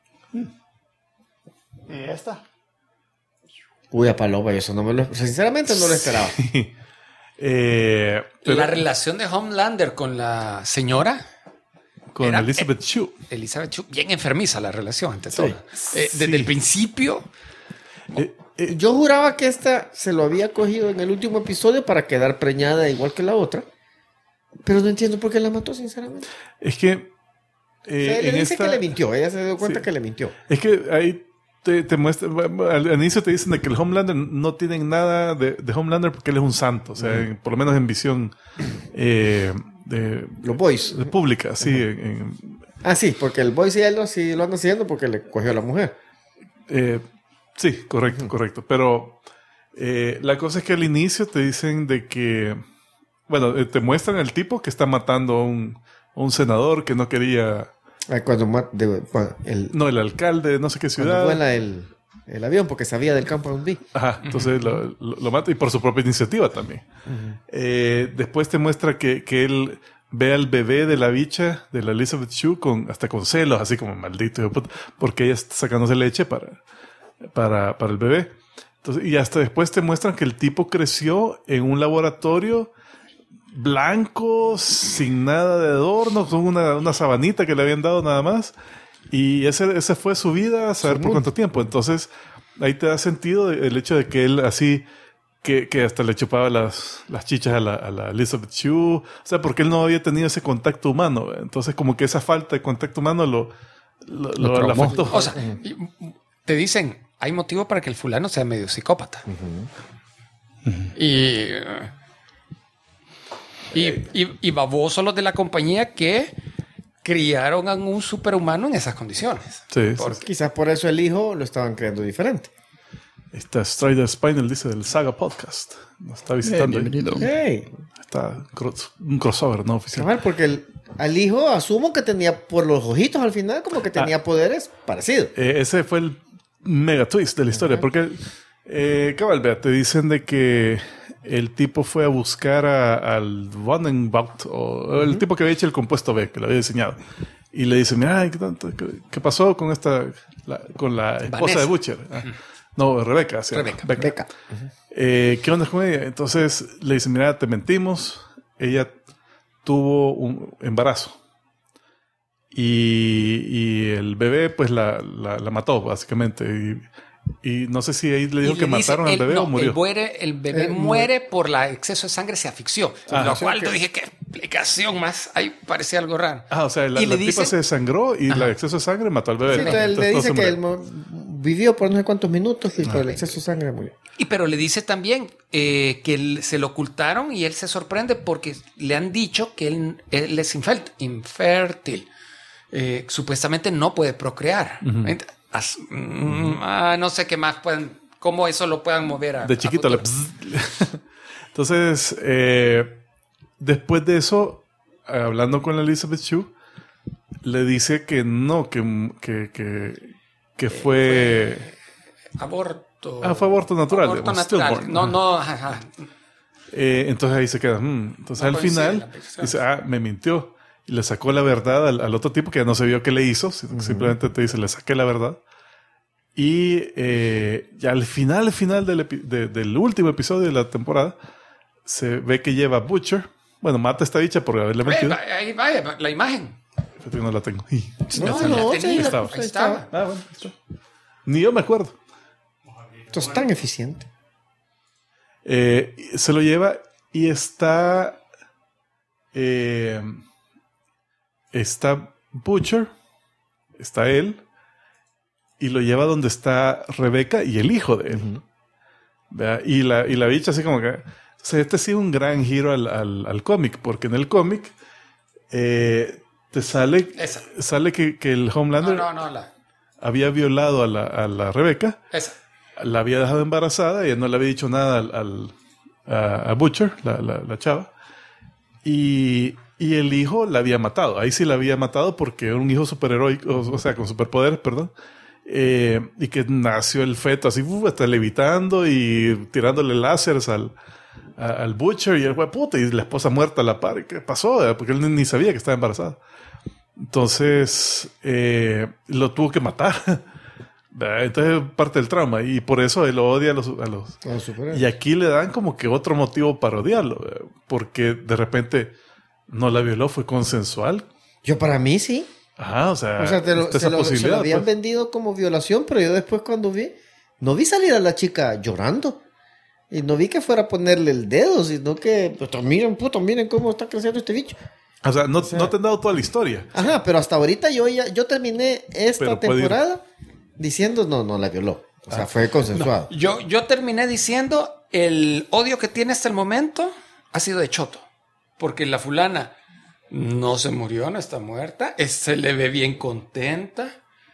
Y ya está. Uy, a paloma, yo eso no me lo... Sinceramente no lo esperaba. Pero La relación de Homelander con la señora. con Elizabeth Shue. Elizabeth Shue, bien enfermiza la relación ante todo. Desde el principio. Yo juraba que esta se lo había cogido en el último episodio para quedar preñada igual que la otra. Pero no entiendo por qué la mató, sinceramente. Es que... le dice que le mintió. Ella se dio cuenta que le mintió. Es que ahí te muestra... Al inicio te dicen de que el Homelander no tienen nada de Homelander porque él es un santo. O sea, por lo menos en visión los boys. De pública, sí. Sí, porque el boy sí lo anda haciendo porque le cogió a la mujer. Sí, correcto. Pero la cosa es que al inicio te dicen de que... Bueno, te muestran el tipo que está matando a un senador que no quería... el alcalde, no sé qué ciudad. Cuando vuela el avión porque sabía del campo de un Ajá, entonces lo mata y por su propia iniciativa también. Después te muestra que él ve al bebé de la bicha, de la Elizabeth Shue, hasta con celos, así como maldito, porque ella está sacándose leche para el bebé. Entonces, y hasta después te muestran que el tipo creció en un laboratorio blanco, sin nada de adorno, con una sabanita que le habían dado nada más. Y esa fue su vida, a saber por cuánto tiempo. Entonces, ahí te da sentido el hecho de que él así, que hasta le chupaba las chichas a la Elizabeth Shue. O sea, porque él no había tenido ese contacto humano. Entonces, como que esa falta de contacto humano lo afectó. O sea, te dicen, hay motivo para que el fulano sea medio psicópata. Y babosos los de la compañía que criaron a un superhumano en esas condiciones. Sí. Quizás por eso el hijo lo estaban creando diferente. Está Strider Spinal, dice, del Saga Podcast. Nos está visitando. Bienvenido. Está un crossover, ¿no? Oficial. Porque al hijo asumo que tenía, por los ojitos al final, como que tenía poderes parecidos. Ese fue el mega twist de la historia. Porque, cabal, vea, te dicen de que el tipo fue a buscar al Vandenbout, o el tipo que había hecho el compuesto B, que lo había diseñado. Y le dice, mira, ¿qué pasó con con la esposa Vanessa. de Butcher? No, Rebeca. Rebeca. ¿Qué onda con ella? Entonces le dice, mira, te mentimos. Ella tuvo un embarazo. Y el bebé, pues, la mató, básicamente. Y no sé si ahí le dijo que mataron al bebé o murió. El bebé muere por el exceso de sangre, se asfixió. Lo cual yo dije, qué explicación más. Ahí parecía algo raro. O sea, la tipa se desangró y el exceso de sangre mató al bebé. Sí, entonces le dice que él vivió por no sé cuántos minutos y por el exceso de sangre murió. Pero le dice también que se lo ocultaron y él se sorprende porque le han dicho que él es infértil. Supuestamente no puede procrear. No sé qué más cómo eso lo puedan mover de chiquito. Entonces, después de eso, hablando con la Elizabeth Shue, le dice que no, que fue aborto. Fue aborto natural. Aborto natural. No. Entonces ahí se queda. Entonces al final dice, me mintió. Y le sacó la verdad al otro tipo que ya no se vio qué le hizo. Simplemente te dice, le saqué la verdad. Y ya al final del último episodio de la temporada, se ve que lleva a Butcher. Bueno, mata a esta bicha por haberle mentido. Ahí vaya, la imagen. Fíjate que no la tengo. Ahí estaba. Bueno, ahí está. Ni yo me acuerdo. Esto es tan eficiente. Se lo lleva y está Butcher, está él, y lo lleva donde está Rebeca y el hijo de él. Y la bicha así como que... O sea, este ha sido un gran giro al cómic, porque en el cómic te sale que el Homelander había violado a la Rebeca. La había dejado embarazada y él no le había dicho nada a Butcher, la chava. Y el hijo la había matado. Ahí sí la había matado porque era un hijo superheroico, o sea, con superpoderes, perdón. Y que nació el feto así, está levitando y tirándole láseres al Butcher y el güey, puta, y la esposa muerta a la par. ¿Qué pasó? Porque él ni sabía que estaba embarazada. Entonces, lo tuvo que matar. Entonces, parte del trauma. Y por eso él odia a los y aquí le dan como que otro motivo para odiarlo. Porque de repente no la violó, fue consensual. Yo para mí sí. Ajá, o sea se lo habían vendido como violación, pero yo después cuando no vi salir a la chica llorando. Y no vi que fuera a ponerle el dedo, sino que, pues, miren cómo está creciendo este bicho. O sea, no te han dado toda la historia. Ajá, pero hasta ahorita yo terminé esta temporada diciendo no la violó. O sea, fue consensuado. No, yo terminé diciendo el odio que tiene hasta el momento ha sido de choto. Porque la fulana no se murió, no está muerta. Se le ve bien contenta.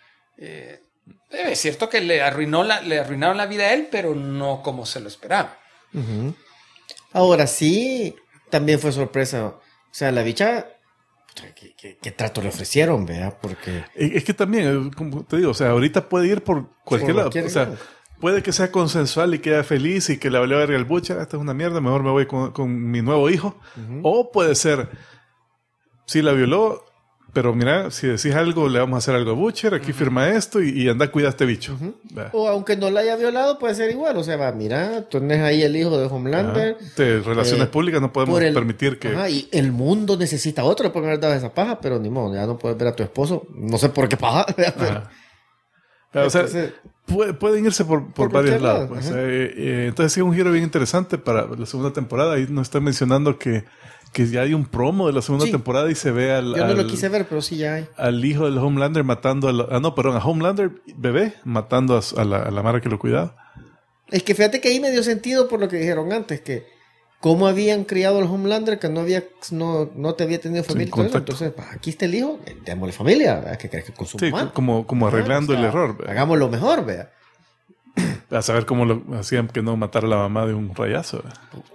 Es cierto que le arruinaron la vida a él, pero no como se lo esperaba. Uh-huh. Ahora sí, también fue sorpresa. O sea, la bicha, ¿qué trato le ofrecieron, vea? Porque... Es que también, como te digo, o sea, ahorita puede ir por cualquier lado. O sea, puede que sea consensual y quede feliz y que le valió verga el bucha, esta es una mierda, mejor me voy con mi nuevo hijo. Uh-huh. O puede ser, sí la violó, pero mira, si decís algo, le vamos a hacer algo a Butcher, aquí firma esto y anda, cuida a este bicho. Uh-huh. O aunque no la haya violado, puede ser igual. O sea, mira, tú tenés ahí el hijo de Homelander. De relaciones públicas no podemos permitir que... y el mundo necesita otro, le pueden haber dado esa paja, pero ni modo, ya no puedes ver a tu esposo. No sé por qué paja. Pero, o sea, pueden irse por varios lados. Pues. Entonces sí, un giro bien interesante para la segunda temporada. Ahí nos están mencionando que ya hay un promo de la segunda temporada y se ve yo no lo quise ver, pero sí ya hay. Al hijo del Homelander matando a Homelander bebé matando a la mara que lo cuidaba. Es que fíjate que ahí me dio sentido por lo que dijeron antes, que cómo habían criado al Homelander que no te había tenido familia. Entonces, aquí está el hijo, démosle familia, que crees que con su mamá. Como arreglando el error. Hagamos lo mejor, vea. A saber cómo lo hacían que no matara a la mamá de un rayazo.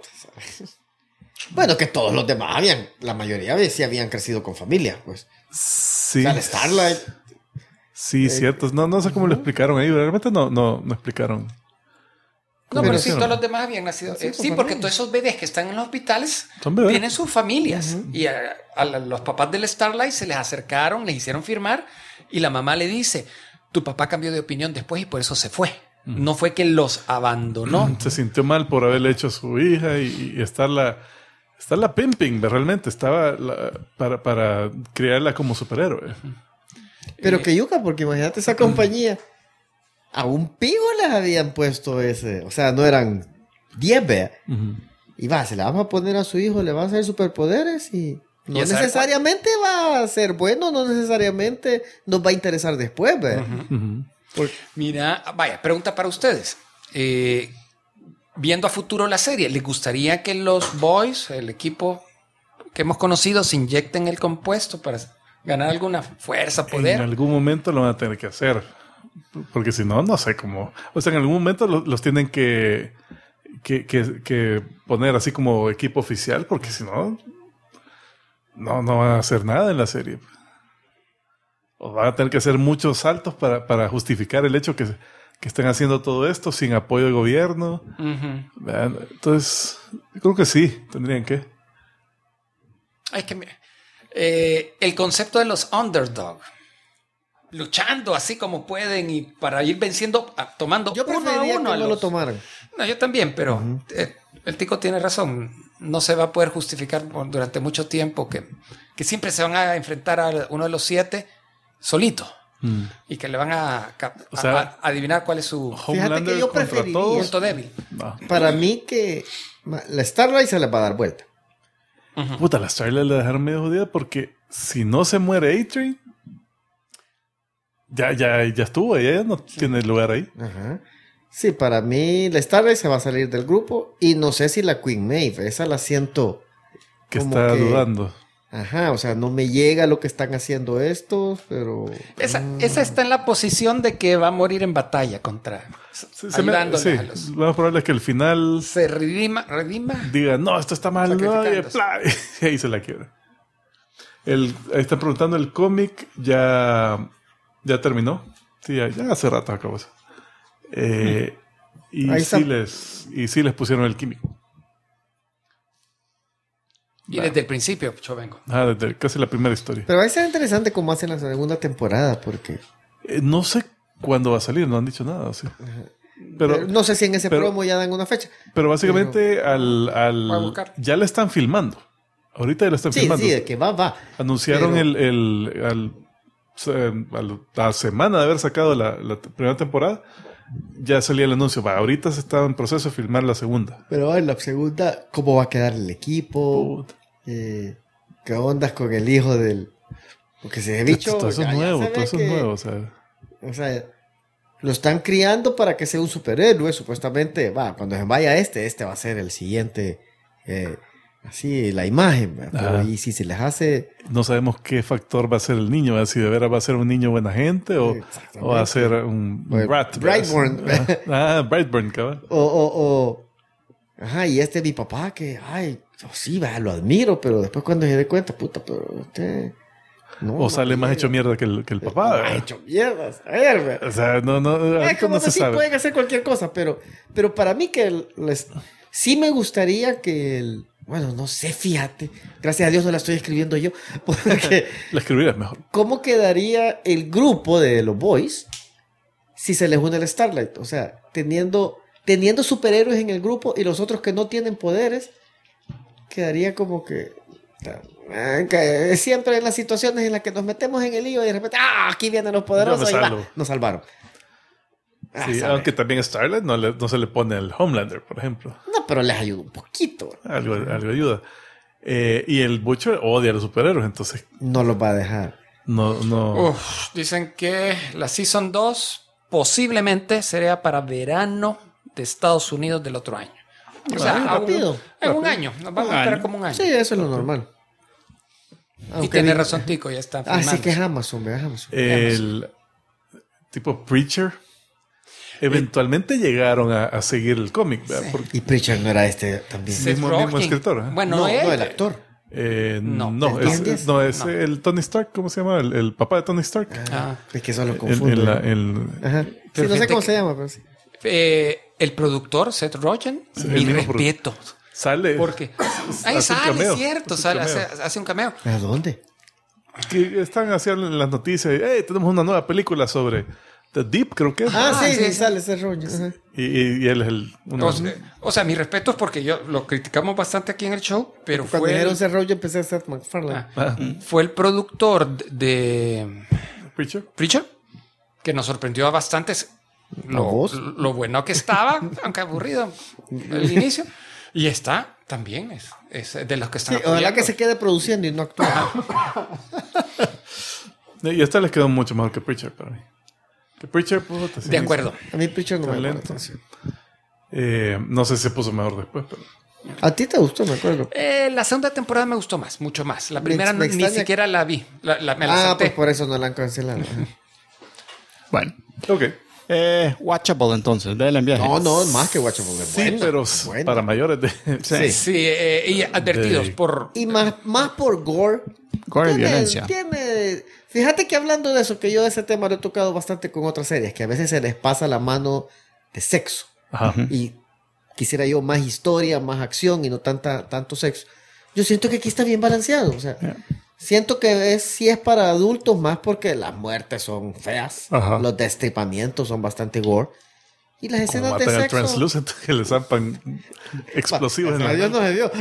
Bueno, que todos los demás la mayoría sí habían crecido con familia, pues. Sí. O sea, el Starlight. Sí, cierto. No sé cómo lo explicaron ahí. Realmente no explicaron. No, pero sí, todos los demás habían nacido. Sí, porque todos esos bebés que están en los hospitales tienen sus familias. Uh-huh. Y a los papás del Starlight se les acercaron, les hicieron firmar. Y la mamá le dice, tu papá cambió de opinión después y por eso se fue. Uh-huh. No fue que los abandonó. Se sintió mal por haberle hecho a su hija y estarla pimping, realmente. Estaba para criarla como superhéroe. Pero que yuca, porque imagínate esa compañía. A un pigo les habían puesto ese. O sea, no eran 10, vea. Uh-huh. Y se le vamos a poner a su hijo, le va a hacer superpoderes y no necesariamente va a ser bueno, no necesariamente nos va a interesar después, vea. Uh-huh. Uh-huh. Mira, vaya, pregunta para ustedes. Viendo a futuro la serie, ¿les gustaría que los boys, el equipo que hemos conocido, se inyecten el compuesto para ganar alguna fuerza, poder? En algún momento lo van a tener que hacer. Porque si no sé cómo. O sea, en algún momento los tienen que poner así como equipo oficial, porque si no van a hacer nada en la serie. O van a tener que hacer muchos saltos para justificar el hecho que estén haciendo todo esto sin apoyo del gobierno. Uh-huh. Entonces, creo que sí, tendrían que. Es que el concepto de los underdog, luchando así como pueden y para ir venciendo, tomando yo preferiría uno a uno que no lo tomaran. No, yo también, pero uh-huh. El tico tiene razón. No se va a poder justificar durante mucho tiempo que siempre se van a enfrentar a uno de los 7 solito. Y que le van a adivinar cuál es su punto débil. No. Para mí que la Starlight se le va a dar vuelta. Uh-huh. Puta, la Starlight la dejaron medio jodida porque si no se muere A-Train, ya estuvo, ella ya no tiene lugar ahí. Ajá. Sí, para mí la Starlight se va a salir del grupo y no sé si la Queen Maeve, esa la siento que está dudando. Ajá, o sea, no me llega lo que están haciendo estos, pero... Esa está en la posición de que va a morir en batalla contra... ayudándole a los... Lo más probable es que al final... se redima. Diga, no, esto está mal, no, y ahí se la quiebra. Ahí están preguntando, el cómic ya terminó. Sí, ya hace rato acabó eso. Y sí les pusieron el químico. Y desde el principio, yo vengo. Desde casi la primera historia. Pero va a ser interesante cómo hacen la segunda temporada, porque... no sé cuándo va a salir, no han dicho nada. ¿Sí? Pero no sé si en ese promo ya dan una fecha. Pero básicamente ya la están filmando. Ahorita ya lo están filmando. Sí, de que va. Anunciaron Pero- a la semana de haber sacado la primera temporada, ya salía el anuncio. Ahorita se está en proceso de filmar la segunda. Pero en la segunda, ¿cómo va a quedar el equipo? ¿Qué ondas con el hijo del...? Porque se ha dicho... Todo eso es nuevo, todo eso es nuevo. O sea, lo están criando para que sea un superhéroe, supuestamente. Cuando se vaya este va a ser el siguiente... así, la imagen. Pero y si se les hace... No sabemos qué factor va a ser el niño. Si de veras va a ser un niño buena gente o va a ser un rat. Brightburn. Brightburn, cabrón. Ajá, y este es mi papá que... sí, lo admiro, pero después cuando se dé cuenta, puta, pero usted... O sale más hecho mierda que el papá. Más hecho mierda. A ver, o sea, no se sabe. Pueden hacer cualquier cosa, pero para mí que sí me gustaría que bueno, no sé, fíjate. Gracias a Dios no la estoy escribiendo yo. Porque la escribirías mejor. ¿Cómo quedaría el grupo de los boys si se les une el Starlight? O sea, teniendo superhéroes en el grupo y los otros que no tienen poderes, quedaría como que siempre en las situaciones en las que nos metemos en el lío y de repente, aquí vienen los poderosos y nos salvaron. Sí, aunque también Starlight no se le pone el Homelander, por ejemplo. No, pero les ayuda un poquito. Algo ayuda. Y el Butcher odia a los superhéroes, entonces... No los va a dejar. No. Dicen que la Season 2 posiblemente sería para verano de Estados Unidos del otro año. O sea, rápido. En un año. Nos vamos a esperar como un año. Sí, eso es lo normal. Y tiene razón, Tico, ya está filmando. Sí que es Amazon. El tipo Preacher eventualmente llegaron a seguir el cómic. Sí. Y Preacher no era también. Mismo escritor. Bueno, no el actor. No, es el Tony Stark, ¿cómo se llama? El papá de Tony Stark. Es que eso lo confundo. Sí, no sé cómo se llama, pero sí. El productor, Seth Rogen, mi respeto. Sale. Porque ahí sale, es cierto. Hace un cameo. ¿A dónde? Que están haciendo en las noticias. Tenemos una nueva película sobre The Deep, creo que es. Sí, sale Seth Rogen. Y él es o sea, mi respeto es porque lo criticamos bastante aquí en el show, pero cuando dijeron Seth Rogen empecé a Seth MacFarlane. Fue el productor de Preacher, que nos sorprendió a bastantes lo bueno que estaba, aunque aburrido al inicio. Y está también, es de los que están apoyando. Ojalá que se quede produciendo y no actuando. Y esta les quedó mucho mejor que Preacher para mí. Que Preacher, de acuerdo. A mí Preacher no me lento. No sé si se puso mejor después, pero... ¿A ti te gustó? Me acuerdo. La segunda temporada me gustó mucho más. La primera ni siquiera la vi. Me la salté. Pues por eso no la han cancelado. Bueno. Ok. Watchable entonces, del enviaje. No, más que watchable. Sí, pero para mayores de... Sí, y advertidos por... Y más por gore. Gore y violencia. Fíjate que hablando de eso, que yo ese tema lo he tocado bastante con otras series, que a veces se les pasa la mano de sexo. Ajá. Y quisiera yo más historia, más acción y no tanto sexo. Yo siento que aquí está bien balanceado. O sea, siento que sí es para adultos más porque las muertes son feas. Ajá. Los destripamientos son bastante gore. Y las escenas de matan sexo... al Translucent, que le zampan explosivos en la... Dios no se dio.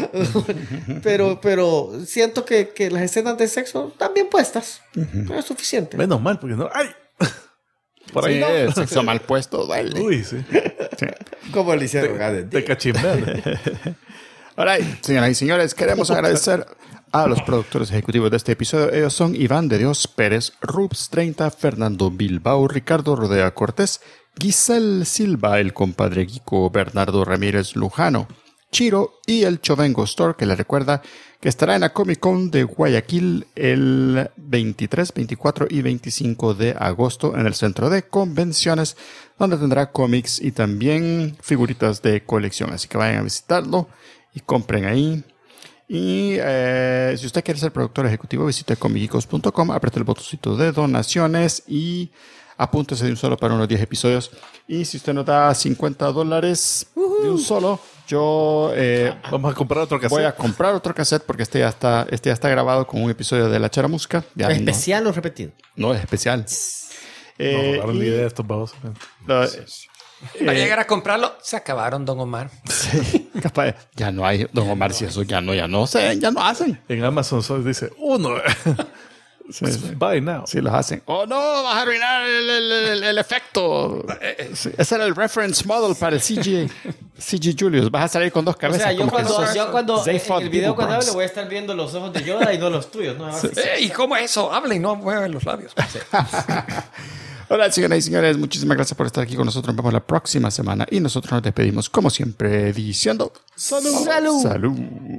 pero siento que las escenas de sexo están bien puestas. Es suficiente. Menos mal, porque no... ¡Ay! Por ahí sí, el sexo mal puesto duele. Uy, sí. Como le hicieron de cachimbear. Ahora, señoras y señores, queremos agradecer a los productores ejecutivos de este episodio. Ellos son Iván de Dios Pérez, Rubs 30, Fernando Bilbao, Ricardo Rodea Cortés, Giselle Silva, el compadre Guico, Bernardo Ramírez Lujano, Chiro y el Chovengo Store, que le recuerda que estará en la Comic Con de Guayaquil el 23, 24 y 25 de agosto en el centro de convenciones, donde tendrá cómics y también figuritas de colección. Así que vayan a visitarlo y compren ahí. Y si usted quiere ser productor ejecutivo, visite comicgeekos.com, apriete el botoncito de donaciones y apúntese de un solo para unos 10 episodios. Y si usted nos da $50 de un solo, yo vamos a comprar otro cassette. Voy a comprar otro cassette porque este ya está grabado con un episodio de La Charamusca. ¿Es especial o repetido? No, es especial. No, la idea de estos babos. Va a llegar a comprarlo. Se acabaron, don Omar. Sí, capaz. Ya no hay, don Omar, si eso ya no sé, ya no hacen. En Amazon solo dice uno. Sí. Buy now. Sí, los hacen. Oh, no, vas a arruinar el efecto. Sí, ese era el reference model para el CG Julius. Vas a salir con dos O cabezas. sea, yo cuando en Zaphod el video cuando Beetleborgs. hable voy a estar viendo los ojos de Yoda y no los tuyos. ¿No? ¿Y cómo es eso? Habla y no mueve los labios. Hola, señoras y señores. Muchísimas gracias por estar aquí con nosotros. Nos vemos la próxima semana. Y nosotros nos despedimos, como siempre, diciendo... ¡Salud! ¡Salud! ¡Salud!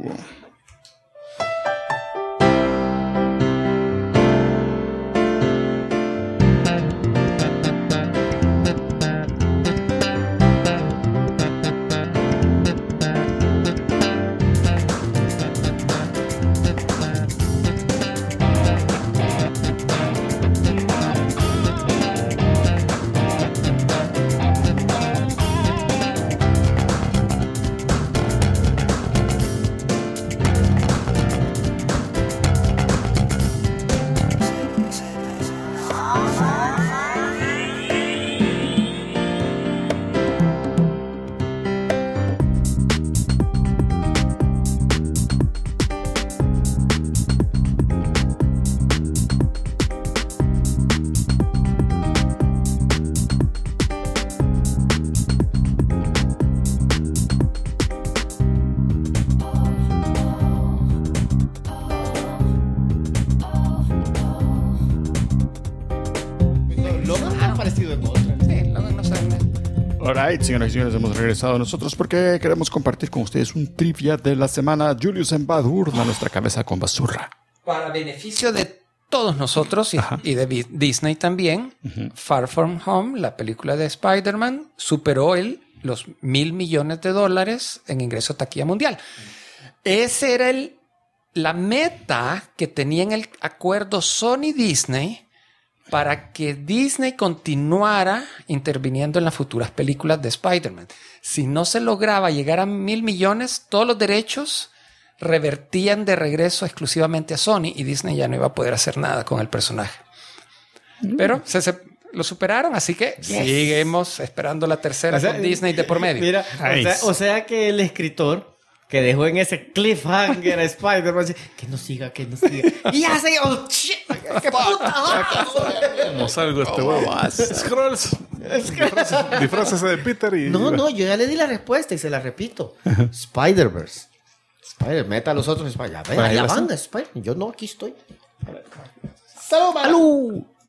Alright, señoras y señores, hemos regresado nosotros porque queremos compartir con ustedes un trivia de la semana. Julius embadurna nuestra cabeza con basura. Para beneficio de todos nosotros y de Disney también, Far From Home, la película de Spider-Man, superó los $1,000 millones en ingreso a taquilla mundial. Ese era la meta que tenía en el acuerdo Sony-Disney para que Disney continuara interviniendo en las futuras películas de Spider-Man. Si no se lograba llegar a $1,000 millones, todos los derechos revertían de regreso exclusivamente a Sony y Disney ya no iba a poder hacer nada con el personaje. Pero lo superaron, así que seguimos esperando la tercera con Disney de por medio. Mira, o sea que el escritor que dejó en ese cliffhanger a Spider-Man que no siga. Y hace, oh, shit, qué puta. ¿Cómo salgo este huevo? Scrolls. Disfrácese de Peter y... No, yo ya le di la respuesta y se la repito. Spider-Verse. Meta a los otros Spider. Ya van, Spider. Yo no, aquí estoy. ¡Salud!